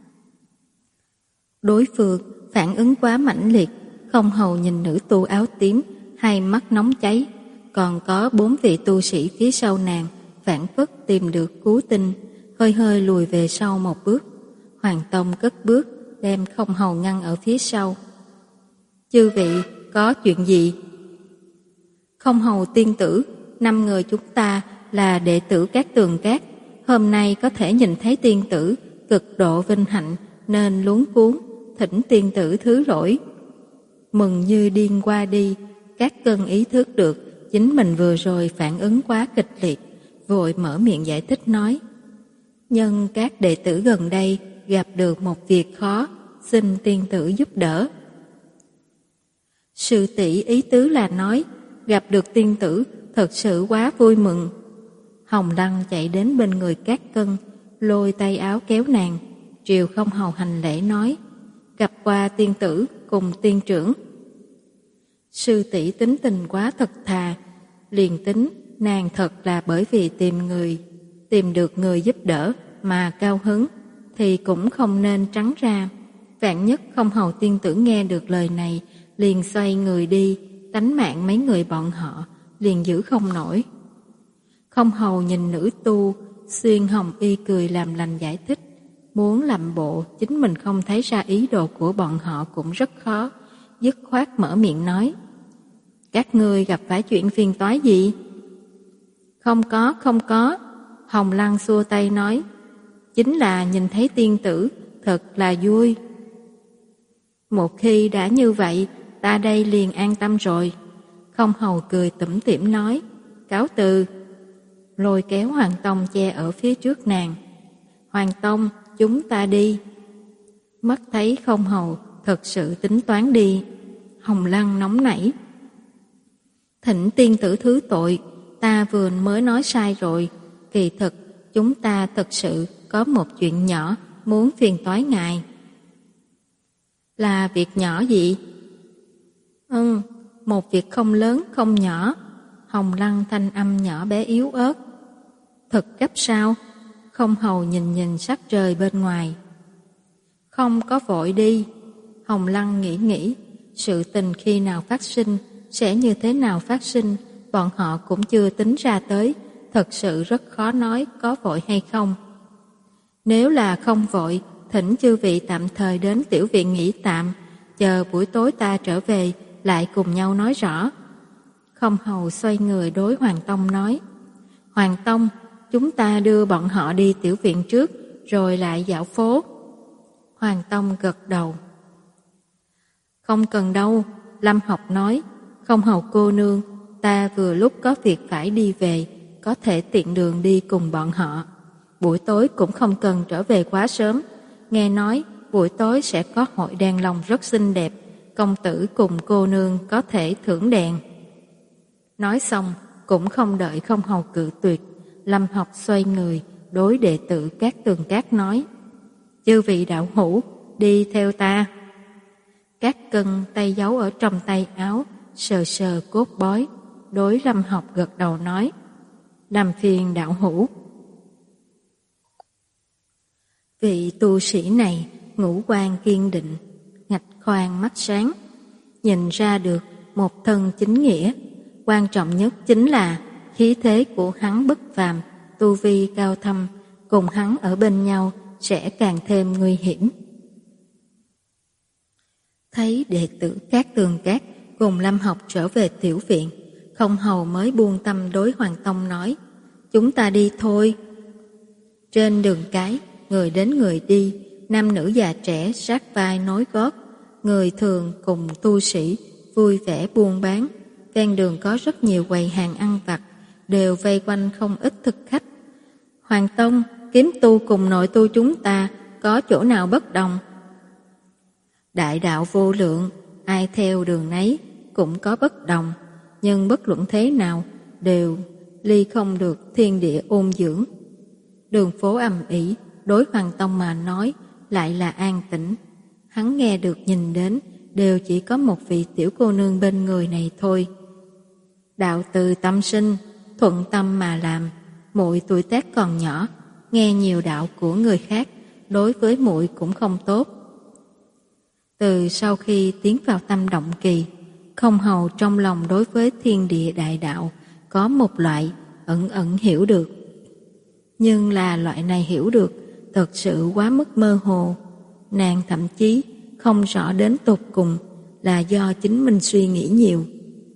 Đối phương phản ứng quá mãnh liệt, Không Hầu nhìn nữ tu áo tím, hai mắt nóng cháy, còn có bốn vị tu sĩ phía sau nàng phản phất tìm được cứu tinh, hơi hơi lùi về sau một bước. Hoàng Tông cất bước, đem Không Hầu ngăn ở phía sau. Chư vị, có chuyện gì? Không Hầu tiên tử, năm người chúng ta là đệ tử các tường cát, hôm nay có thể nhìn thấy tiên tử, cực độ vinh hạnh nên luống cuống, thỉnh tiên tử thứ lỗi. Mừng như điên qua đi, các cân ý thức được chính mình vừa rồi phản ứng quá kịch liệt, vội mở miệng giải thích nói: nhân các đệ tử gần đây gặp được một việc khó, xin tiên tử giúp đỡ. Sư tỷ ý tứ là nói, gặp được tiên tử thật sự quá vui mừng. Hồng Lăng chạy đến bên người các cân, lôi tay áo kéo nàng. triều không hầu hành lễ nói: gặp qua tiên tử cùng tiên trưởng. Sư tỷ tính tình quá thật thà, liền tính nàng thật là bởi vì tìm người, tìm được người giúp đỡ mà cao hứng, thì cũng không nên trắng ra. Vạn nhất không hầu tiên tử nghe được lời này, liền xoay người đi, tánh mạng mấy người bọn họ liền giữ không nổi. Không hầu nhìn nữ tu xuyên hồng y cười làm lành giải thích, muốn làm bộ chính mình không thấy ra ý đồ của bọn họ cũng rất khó, dứt khoát mở miệng nói: các ngươi gặp phải chuyện phiền toái gì? Không có, không có. Hồng Lăng xua tay nói: chính là nhìn thấy tiên tử, thật là vui. Một khi đã như vậy, ta đây liền an tâm rồi. Không hầu cười tủm tỉm nói: cáo từ. Lôi kéo Hoàng Tông che ở phía trước nàng: Hoàng Tông, chúng ta đi. Mắt thấy không hầu thật sự tính toán đi, Hồng Lăng nóng nảy: thỉnh tiên tử thứ tội, ta vừa mới nói sai rồi. Kỳ thực chúng ta thật sự có một chuyện nhỏ muốn phiền toái ngài. Là việc nhỏ gì? Ừ, một việc không lớn không nhỏ. Hồng Lăng thanh âm nhỏ bé yếu ớt. Thật gấp sao? Không hầu nhìn nhìn sắc trời bên ngoài. Không có vội đi. Hồng Lăng nghĩ nghĩ, sự tình khi nào phát sinh, sẽ như thế nào phát sinh, bọn họ cũng chưa tính ra tới, thật sự rất khó nói có vội hay không. Nếu là không vội, thỉnh chư vị tạm thời đến tiểu viện nghỉ tạm, chờ buổi tối ta trở về lại cùng nhau nói rõ. Không hầu xoay người đối Hoàng Tông nói: Hoàng Tông, chúng ta đưa bọn họ đi tiểu viện trước, rồi lại dạo phố. Hoàng Tông gật đầu: không cần đâu. Lâm Học nói: không hầu cô nương, ta vừa lúc có việc phải đi về, có thể tiện đường đi cùng bọn họ. Buổi tối cũng không cần trở về quá sớm. Nghe nói buổi tối sẽ có hội đèn lồng rất xinh đẹp, công tử cùng cô nương có thể thưởng đèn. Nói xong cũng không đợi không hầu cự tuyệt, Lâm Học xoay người đối đệ tử Cát Tường Cát nói: chư vị đạo hữu, đi theo ta. Cát Cân tay giấu ở trong tay áo, sờ sờ cốt bói, đối Lâm Học gật đầu nói: làm phiền đạo hữu. Vị tu sĩ này ngũ quan kiên định, ngạch khoan mắt sáng, nhìn ra được một thân chính nghĩa. Quan trọng nhất chính là khí thế của hắn bất phàm, tu vi cao thâm, cùng hắn ở bên nhau sẽ càng thêm nguy hiểm. Thấy đệ tử Cát Tường Cát cùng Lâm Học trở về tiểu viện, không hầu mới buông tâm đối Hoàng Tông nói: chúng ta đi thôi. Trên đường cái, người đến người đi, nam nữ già trẻ sát vai nối gót, người thường cùng tu sĩ vui vẻ buôn bán. Ven đường có rất nhiều quầy hàng ăn vặt, đều vây quanh không ít thực khách. Hoàng Tông, kiếm tu cùng nội tu chúng ta có chỗ nào bất đồng? Đại đạo vô lượng, ai theo đường nấy cũng có bất đồng, nhưng bất luận thế nào đều ly không được thiên địa ôn dưỡng. Đường phố ầm ĩ, đối Hoàng Tông mà nói lại là an tĩnh. Hắn nghe được nhìn đến đều chỉ có một vị tiểu cô nương bên người này thôi. Đạo từ tâm sinh, thuận tâm mà làm. Muội tuổi tác còn nhỏ, nghe nhiều đạo của người khác, đối với muội cũng không tốt. Từ sau khi tiến vào tâm động kỳ, không hầu trong lòng đối với thiên địa đại đạo có một loại ẩn ẩn hiểu được. Nhưng là loại này hiểu được thật sự quá mức mơ hồ. Nàng thậm chí không rõ đến tột cùng là do chính mình suy nghĩ nhiều,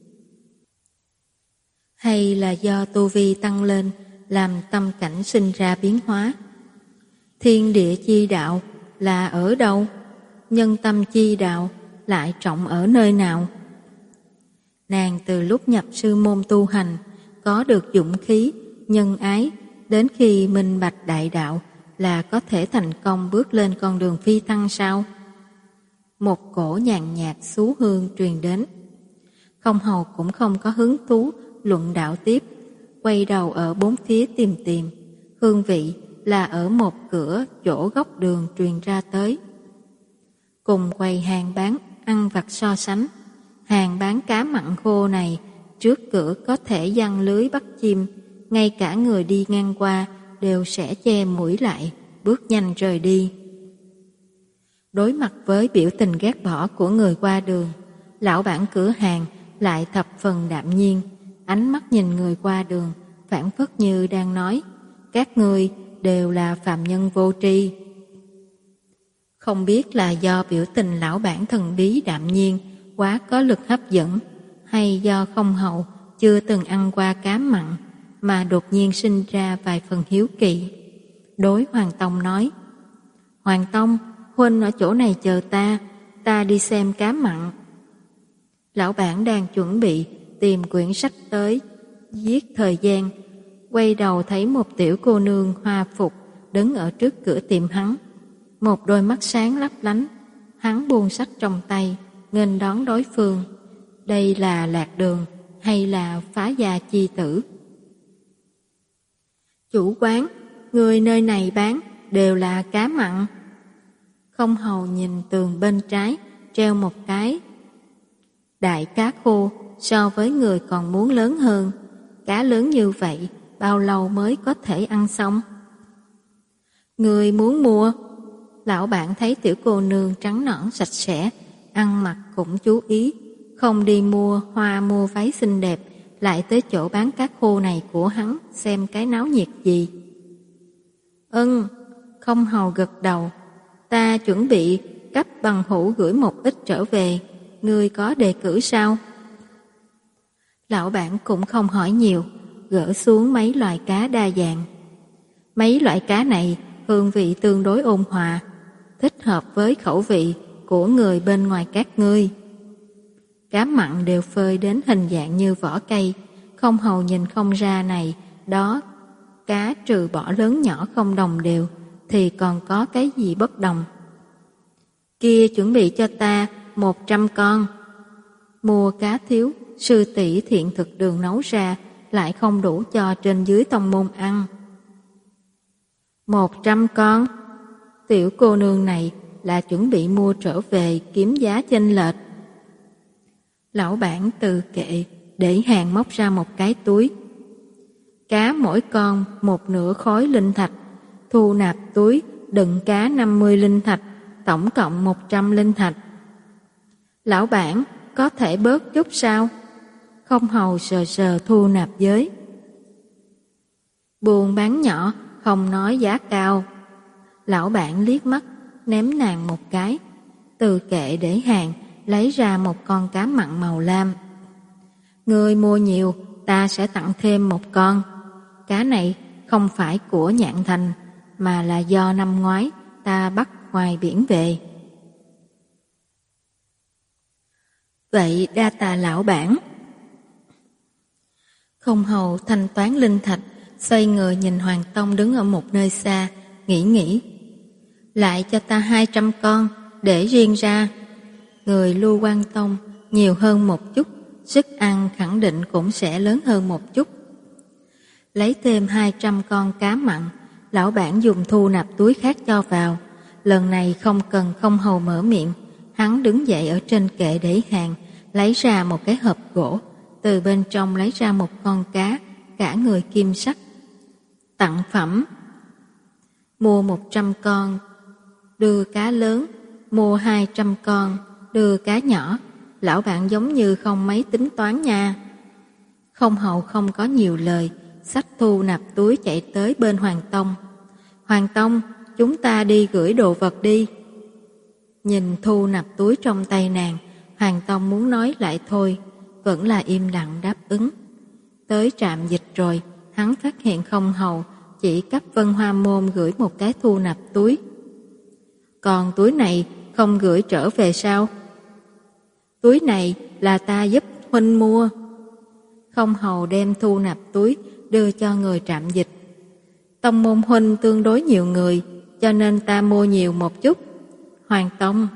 hay là do tu vi tăng lên làm tâm cảnh sinh ra biến hóa. Thiên địa chi đạo là ở đâu? Nhân tâm chi đạo lại trọng ở nơi nào? Nàng từ lúc nhập sư môn tu hành, có được dũng khí, nhân ái, đến khi minh bạch đại đạo là có thể thành công bước lên con đường phi thăng sao? Một cổ nhàn nhạt xú hương truyền đến. Không hầu cũng không có hứng thú luận đạo tiếp, quay đầu ở bốn phía tìm tìm. Hương vị là ở một cửa chỗ góc đường truyền ra tới. Cùng quầy hàng bán ăn vặt so sánh, hàng bán cá mặn khô này trước cửa có thể giăng lưới bắt chim, ngay cả người đi ngang qua đều sẽ che mũi lại, bước nhanh rời đi. Đối mặt với biểu tình ghét bỏ của người qua đường, lão bản cửa hàng lại thập phần đạm nhiên, ánh mắt nhìn người qua đường, phảng phất như đang nói, các ngươi đều là phàm nhân vô tri. Không biết là do biểu tình lão bản thần bí đạm nhiên quá có lực hấp dẫn, hay do không hậu chưa từng ăn qua cá mặn mà đột nhiên sinh ra vài phần hiếu kỳ. Đối Hoàng Tông nói, Hoàng Tông, huynh ở chỗ này chờ ta, ta đi xem cá mặn. Lão bản đang chuẩn bị tìm quyển sách tới giết thời gian, quay đầu thấy một tiểu cô nương hoa phục đứng ở trước cửa tiệm hắn, một đôi mắt sáng lấp lánh. Hắn buông sách trong tay, nghênh đón đối phương. Đây là Lạc Đường hay là Phá Gia chi tử? Chủ quán, người nơi này bán đều là cá mặn. Không hầu nhìn tường bên trái treo một cái đại cá khô, so với người còn muốn lớn hơn. Cá lớn như vậy bao lâu mới có thể ăn xong? Người muốn mua? Lão bản thấy tiểu cô nương trắng nõn sạch sẽ, ăn mặc cũng chú ý, không đi mua hoa mua váy xinh đẹp, lại tới chỗ bán cá khô này của hắn xem cái náo nhiệt gì. Ừm, không hầu gật đầu. Ta chuẩn bị cấp bằng hữu gửi một ít trở về, ngươi có đề cử sao? Lão bản cũng không hỏi nhiều, gỡ xuống mấy loại cá đa dạng. Mấy loại cá này hương vị tương đối ôn hòa, thích hợp với khẩu vị của người bên ngoài các ngươi. Cá mặn đều phơi đến hình dạng như vỏ cây, không hầu nhìn không ra này, đó, cá trừ bỏ lớn nhỏ không đồng đều, thì còn có cái gì bất đồng. Kia chuẩn bị cho ta một trăm con. Mua cá thiếu, sư tỷ thiện thực đường nấu ra, lại không đủ cho trên dưới tông môn ăn. Một trăm con? Tiểu cô nương này là chuẩn bị mua trở về kiếm giá chênh lệch. Lão bản từ kệ để hàng móc ra một cái túi. Cá mỗi con một nửa khối linh thạch, thu nạp túi đựng cá năm mươi linh thạch, tổng cộng một trăm linh thạch. Lão bản, có thể bớt chút sao? Không hầu sờ sờ thu nạp giới. Buôn bán nhỏ, không nói giá cao. Lão bản liếc mắt, ném nàng một cái. Từ kệ để hàng, lấy ra một con cá mặn màu lam. Người mua nhiều, ta sẽ tặng thêm một con. Cá này không phải của Nhạn Thành, mà là do năm ngoái ta bắt ngoài biển về. Vậy đa tạ lão bản. Không hầu thanh toán linh thạch, xoay người nhìn Hoàng Tông đứng ở một nơi xa, nghĩ nghĩ. Lại cho ta hai trăm con, để riêng ra. Người Lưu Quan Tông nhiều hơn một chút, sức ăn khẳng định cũng sẽ lớn hơn một chút. Lấy thêm hai trăm con cá mặn, lão bản dùng thu nạp túi khác cho vào. Lần này không cần không hầu mở miệng, hắn đứng dậy ở trên kệ để hàng, lấy ra một cái hộp gỗ, từ bên trong lấy ra một con cá, cả người kim sắc. Tặng phẩm. Mua một trăm con, đưa cá lớn, mua hai trăm con, đưa cá nhỏ. Lão bạn giống như không mấy tính toán nha. Không hầu không có nhiều lời, xách thu nạp túi chạy tới bên Hoàng Tông. Hoàng Tông, chúng ta đi gửi đồ vật đi. Nhìn thu nạp túi trong tay nàng, Hoàng Tông muốn nói lại thôi, vẫn là im lặng đáp ứng. Tới trạm dịch rồi, hắn phát hiện không hầu chỉ cấp Vân Hoa Môn gửi một cái thu nạp túi. Còn túi này không gửi trở về sao? Túi này là ta giúp huynh mua. Không hầu đem thu nạp túi đưa cho người trạm dịch. Tông môn huynh tương đối nhiều người, cho nên ta mua nhiều một chút. Hoàng Tông.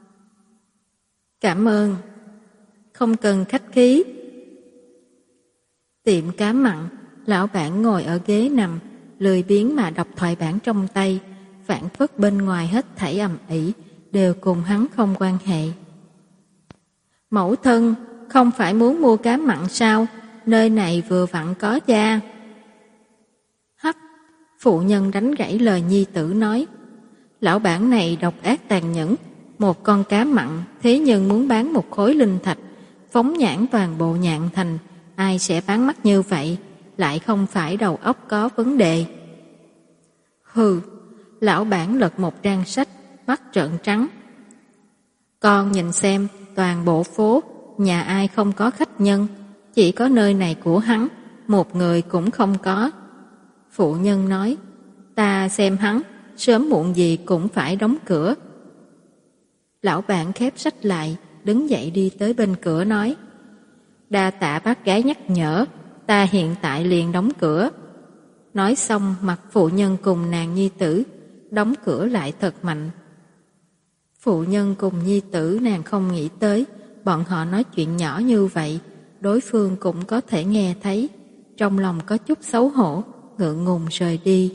Cảm ơn. Không cần khách khí. Tiệm cá mặn, lão bản ngồi ở ghế nằm, lười biếng mà đọc thoại bản trong tay, phảng phất bên ngoài hết thảy ầm ĩ đều cùng hắn không quan hệ. Mẫu thân, không phải muốn mua cá mặn sao? Nơi này vừa vặn có da. Hắc, phụ nhân đánh gãy lời nhi tử nói. Lão bản này độc ác tàn nhẫn, một con cá mặn thế nhưng muốn bán một khối linh thạch, phóng nhãn toàn bộ Nhạn Thành, ai sẽ bán mắc như vậy, lại không phải đầu óc có vấn đề. Hừ, lão bản lật một trang sách, mắt trợn trắng. Con nhìn xem, toàn bộ phố, nhà ai không có khách nhân, chỉ có nơi này của hắn, một người cũng không có. Phụ nhân nói, ta xem hắn, sớm muộn gì cũng phải đóng cửa. Lão bản khép sách lại, đứng dậy đi tới bên cửa nói, đa tạ bác gái nhắc nhở, ta hiện tại liền đóng cửa. Nói xong mặt phụ nhân cùng nàng nhi tử, đóng cửa lại thật mạnh. Phụ nhân cùng nhi tử nàng không nghĩ tới, bọn họ nói chuyện nhỏ như vậy, đối phương cũng có thể nghe thấy, trong lòng có chút xấu hổ, ngượng ngùng rời đi.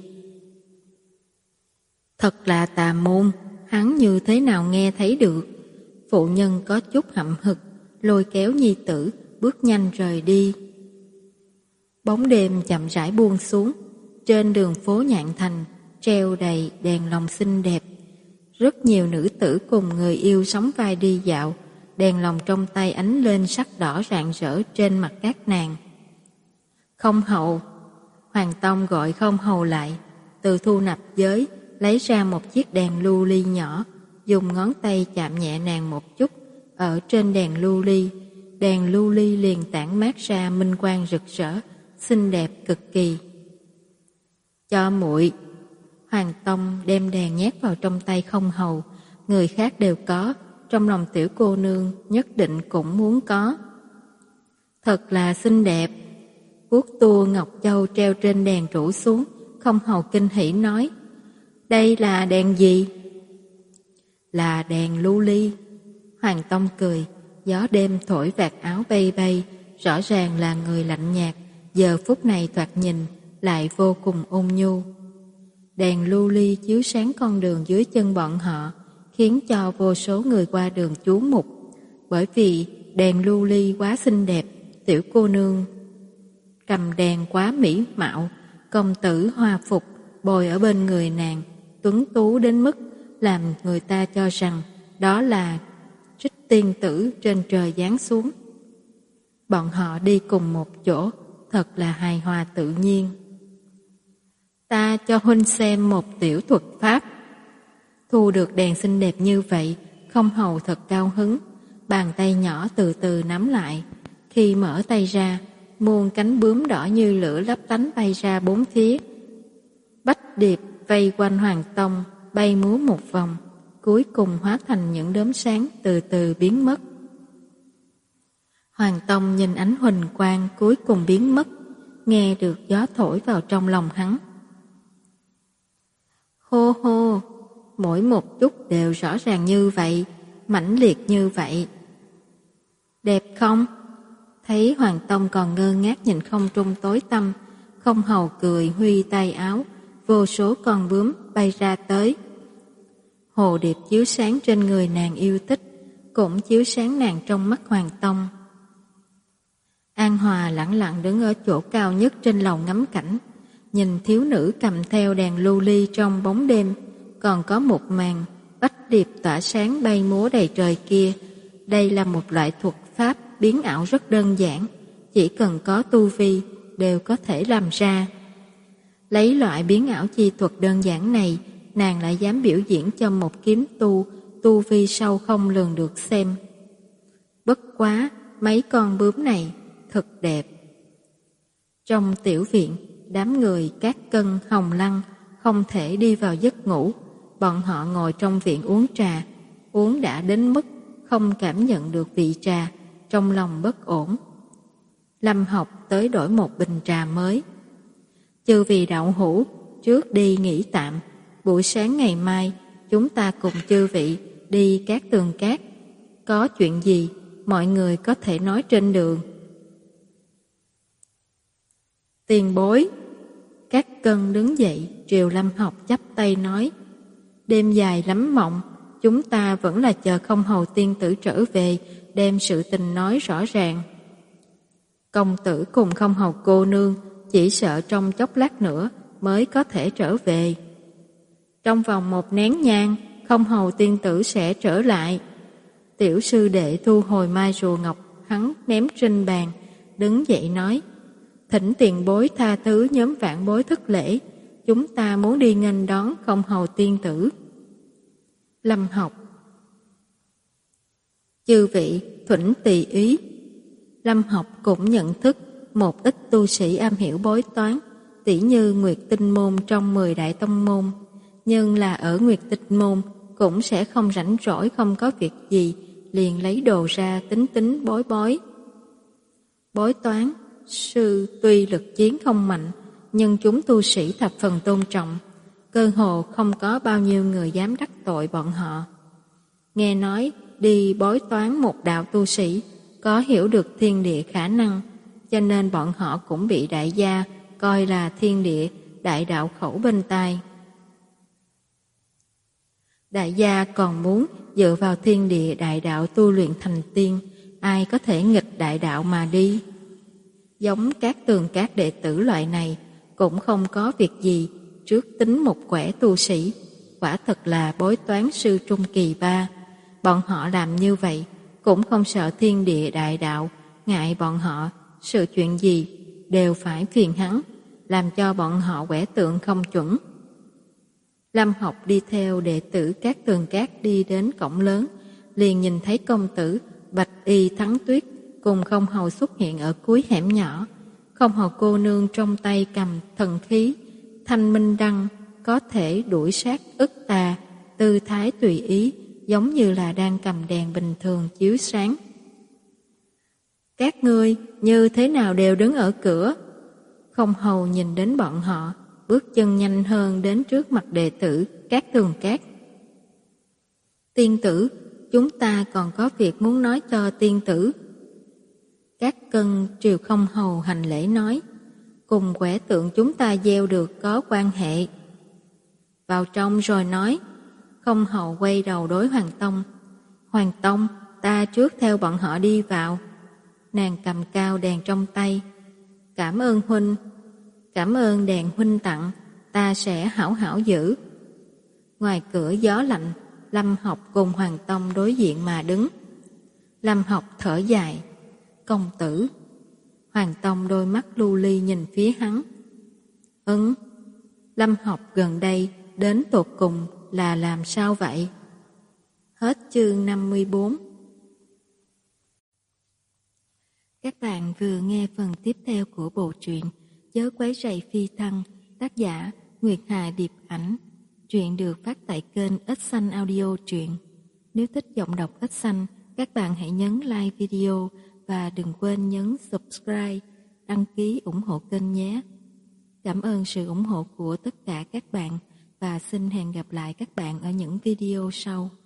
Thật là tà môn, hắn như thế nào nghe thấy được. Phụ nhân có chút hậm hực, lôi kéo nhi tử, bước nhanh rời đi. Bóng đêm chậm rãi buông xuống, trên đường phố Nhạn Thành treo đầy đèn lồng xinh đẹp. Rất nhiều nữ tử cùng người yêu sóng vai đi dạo, đèn lồng trong tay ánh lên sắc đỏ rạng rỡ trên mặt các nàng. Không hầu, Hoàng Tông gọi không hầu lại, từ thu nạp giới lấy ra một chiếc đèn lưu ly nhỏ, dùng ngón tay chạm nhẹ nàng một chút ở trên đèn lưu ly, đèn lưu ly liền tản mát ra minh quang rực rỡ, xinh đẹp cực kỳ. Cho muội. Hoàng Tông đem đèn nhét vào trong tay không hầu, người khác đều có, trong lòng tiểu cô nương nhất định cũng muốn có. Thật là xinh đẹp. Vuốt tua ngọc châu treo trên đèn rủ xuống, không hầu kinh hỉ nói, đây là đèn gì? Là đèn lưu ly. Hoàng Tông cười, gió đêm thổi vạt áo bay bay, rõ ràng là người lạnh nhạt, giờ phút này thoạt nhìn lại vô cùng ôn nhu. Đèn lưu ly chiếu sáng con đường dưới chân bọn họ, khiến cho vô số người qua đường chú mục. Bởi vì đèn lưu ly quá xinh đẹp, tiểu cô nương cầm đèn quá mỹ mạo, công tử hoa phục bồi ở bên người nàng, tuấn tú đến mức làm người ta cho rằng đó là trích tiên tử trên trời giáng xuống. Bọn họ đi cùng một chỗ, thật là hài hòa tự nhiên. Ta cho huynh xem một tiểu thuật pháp. Thu được đèn xinh đẹp như vậy, không hầu thật cao hứng, bàn tay nhỏ từ từ nắm lại. Khi mở tay ra, muôn cánh bướm đỏ như lửa lấp lánh bay ra bốn phía. Bách điệp vây quanh Hoàng Tông, bay múa một vòng, cuối cùng hóa thành những đốm sáng từ từ biến mất. Hoàng Tông nhìn ánh huỳnh quang cuối cùng biến mất, nghe được gió thổi vào trong lòng hắn. Hô hô, mỗi một chút đều rõ ràng như vậy, mãnh liệt như vậy. Đẹp không? Thấy Hoàng Tông còn ngơ ngác nhìn không trung tối tăm, không hầu cười huy tay áo, vô số con bướm bay ra tới. Hồ điệp chiếu sáng trên người nàng yêu thích, cũng chiếu sáng nàng trong mắt Hoàng Tông. An Hòa lẳng lặng đứng ở chỗ cao nhất trên lầu ngắm cảnh, nhìn thiếu nữ cầm theo đèn lưu ly trong bóng đêm, còn có một màn bách điệp tỏa sáng bay múa đầy trời kia. Đây là một loại thuật pháp biến ảo rất đơn giản, chỉ cần có tu vi đều có thể làm ra. Lấy loại biến ảo chi thuật đơn giản này, nàng lại dám biểu diễn cho một kiếm tu, tu vi sâu không lường được xem. Bất quá, mấy con bướm này thật đẹp. Trong tiểu viện, đám người Cát Cân, Hồng Lăng không thể đi vào giấc ngủ. Bọn họ ngồi trong viện uống trà, uống đã đến mức không cảm nhận được vị trà, trong lòng bất ổn. Lâm Học tới đổi một bình trà mới. Chư vị đạo hữu, trước đi nghỉ tạm, buổi sáng ngày mai chúng ta cùng chư vị đi Cát Tường Cát. Có chuyện gì mọi người có thể nói trên đường. Tiền bối. Các Cân đứng dậy, triều Lâm Học chắp tay nói: Đêm dài lắm mộng, chúng ta vẫn là chờ Không Hầu tiên tử trở về, đem sự tình nói rõ ràng. Công tử cùng Không Hầu cô nương chỉ sợ trong chốc lát nữa mới có thể trở về. Trong vòng một nén nhang, Không Hầu tiên tử sẽ trở lại. Tiểu sư đệ thu hồi mai rùa ngọc hắn ném trên bàn, đứng dậy nói: Thỉnh tiền bối tha thứ nhóm vạn bối thất lễ, chúng ta muốn đi nghênh đón Không Hầu tiên tử. Lâm Học: Chư vị thuỉnh tùy ý. Lâm Học cũng nhận thức một ít tu sĩ am hiểu bói toán, tỉ như Nguyệt Tinh môn trong mười đại tông môn, nhưng là ở Nguyệt Tinh môn cũng sẽ không rảnh rỗi không có việc gì liền lấy đồ ra tính tính bói bói. Bói toán sư tuy lực chiến không mạnh, nhưng chúng tu sĩ thập phần tôn trọng, cơ hồ không có bao nhiêu người dám đắc tội bọn họ. Nghe nói đi bói toán một đạo tu sĩ có hiểu được thiên địa khả năng, cho nên bọn họ cũng bị đại gia coi là thiên địa đại đạo khẩu bên tai. Đại gia còn muốn dựa vào thiên địa đại đạo tu luyện thành tiên, ai có thể nghịch đại đạo mà đi. Giống các Tường các đệ tử loại này cũng không có việc gì trước tính một quẻ tu sĩ, quả thật là bói toán sư trung kỳ ba. Bọn họ làm như vậy cũng không sợ thiên địa đại đạo, ngại bọn họ sự chuyện gì đều phải phiền hắn, làm cho bọn họ quẻ tượng không chuẩn. Lâm Học đi theo đệ tử các Tường các đi đến cổng lớn, liền nhìn thấy công tử Bạch Y Thắng Tuyết cùng Không Hầu xuất hiện ở cuối hẻm nhỏ. Không Hầu cô nương trong tay cầm thần khí Thanh Minh Đăng, có thể đuổi sát ức tà, tư thái tùy ý, giống như là đang cầm đèn bình thường chiếu sáng. Các ngươi như thế nào đều đứng ở cửa? Không Hầu nhìn đến bọn họ, bước chân nhanh hơn đến trước mặt đệ tử các Tường các. Tiên tử, chúng ta còn có việc muốn nói cho tiên tử. Các Cân triều Không Hầu hành lễ nói: Cùng quẻ tượng chúng ta gieo được có quan hệ. Vào trong rồi nói. Không Hầu quay đầu đối Hoàng Tông: Hoàng Tông, ta trước theo bọn họ đi vào. Nàng cầm cao đèn trong tay: Cảm ơn huynh. Cảm ơn đèn huynh tặng, ta sẽ hảo hảo giữ. Ngoài cửa gió lạnh, Lâm Học cùng Hoàng Tông đối diện mà đứng. Lâm Học thở dài: Công tử. Hoàng Tông đôi mắt lưu ly nhìn phía hắn. Ứng. Lâm Học gần đây đến tột cùng là làm sao vậy? Hết chương năm mươi bốn. Các bạn vừa nghe phần tiếp theo của bộ truyện Chớ quấy rầy phi thăng, tác giả Nguyệt Hà Điệp Ảnh. Truyện được phát tại kênh Ích Xanh Audio Truyện. Nếu thích giọng đọc Ích Xanh, các bạn hãy nhấn like video và đừng quên nhấn subscribe, đăng ký ủng hộ kênh nhé. Cảm ơn sự ủng hộ của tất cả các bạn và xin hẹn gặp lại các bạn ở những video sau.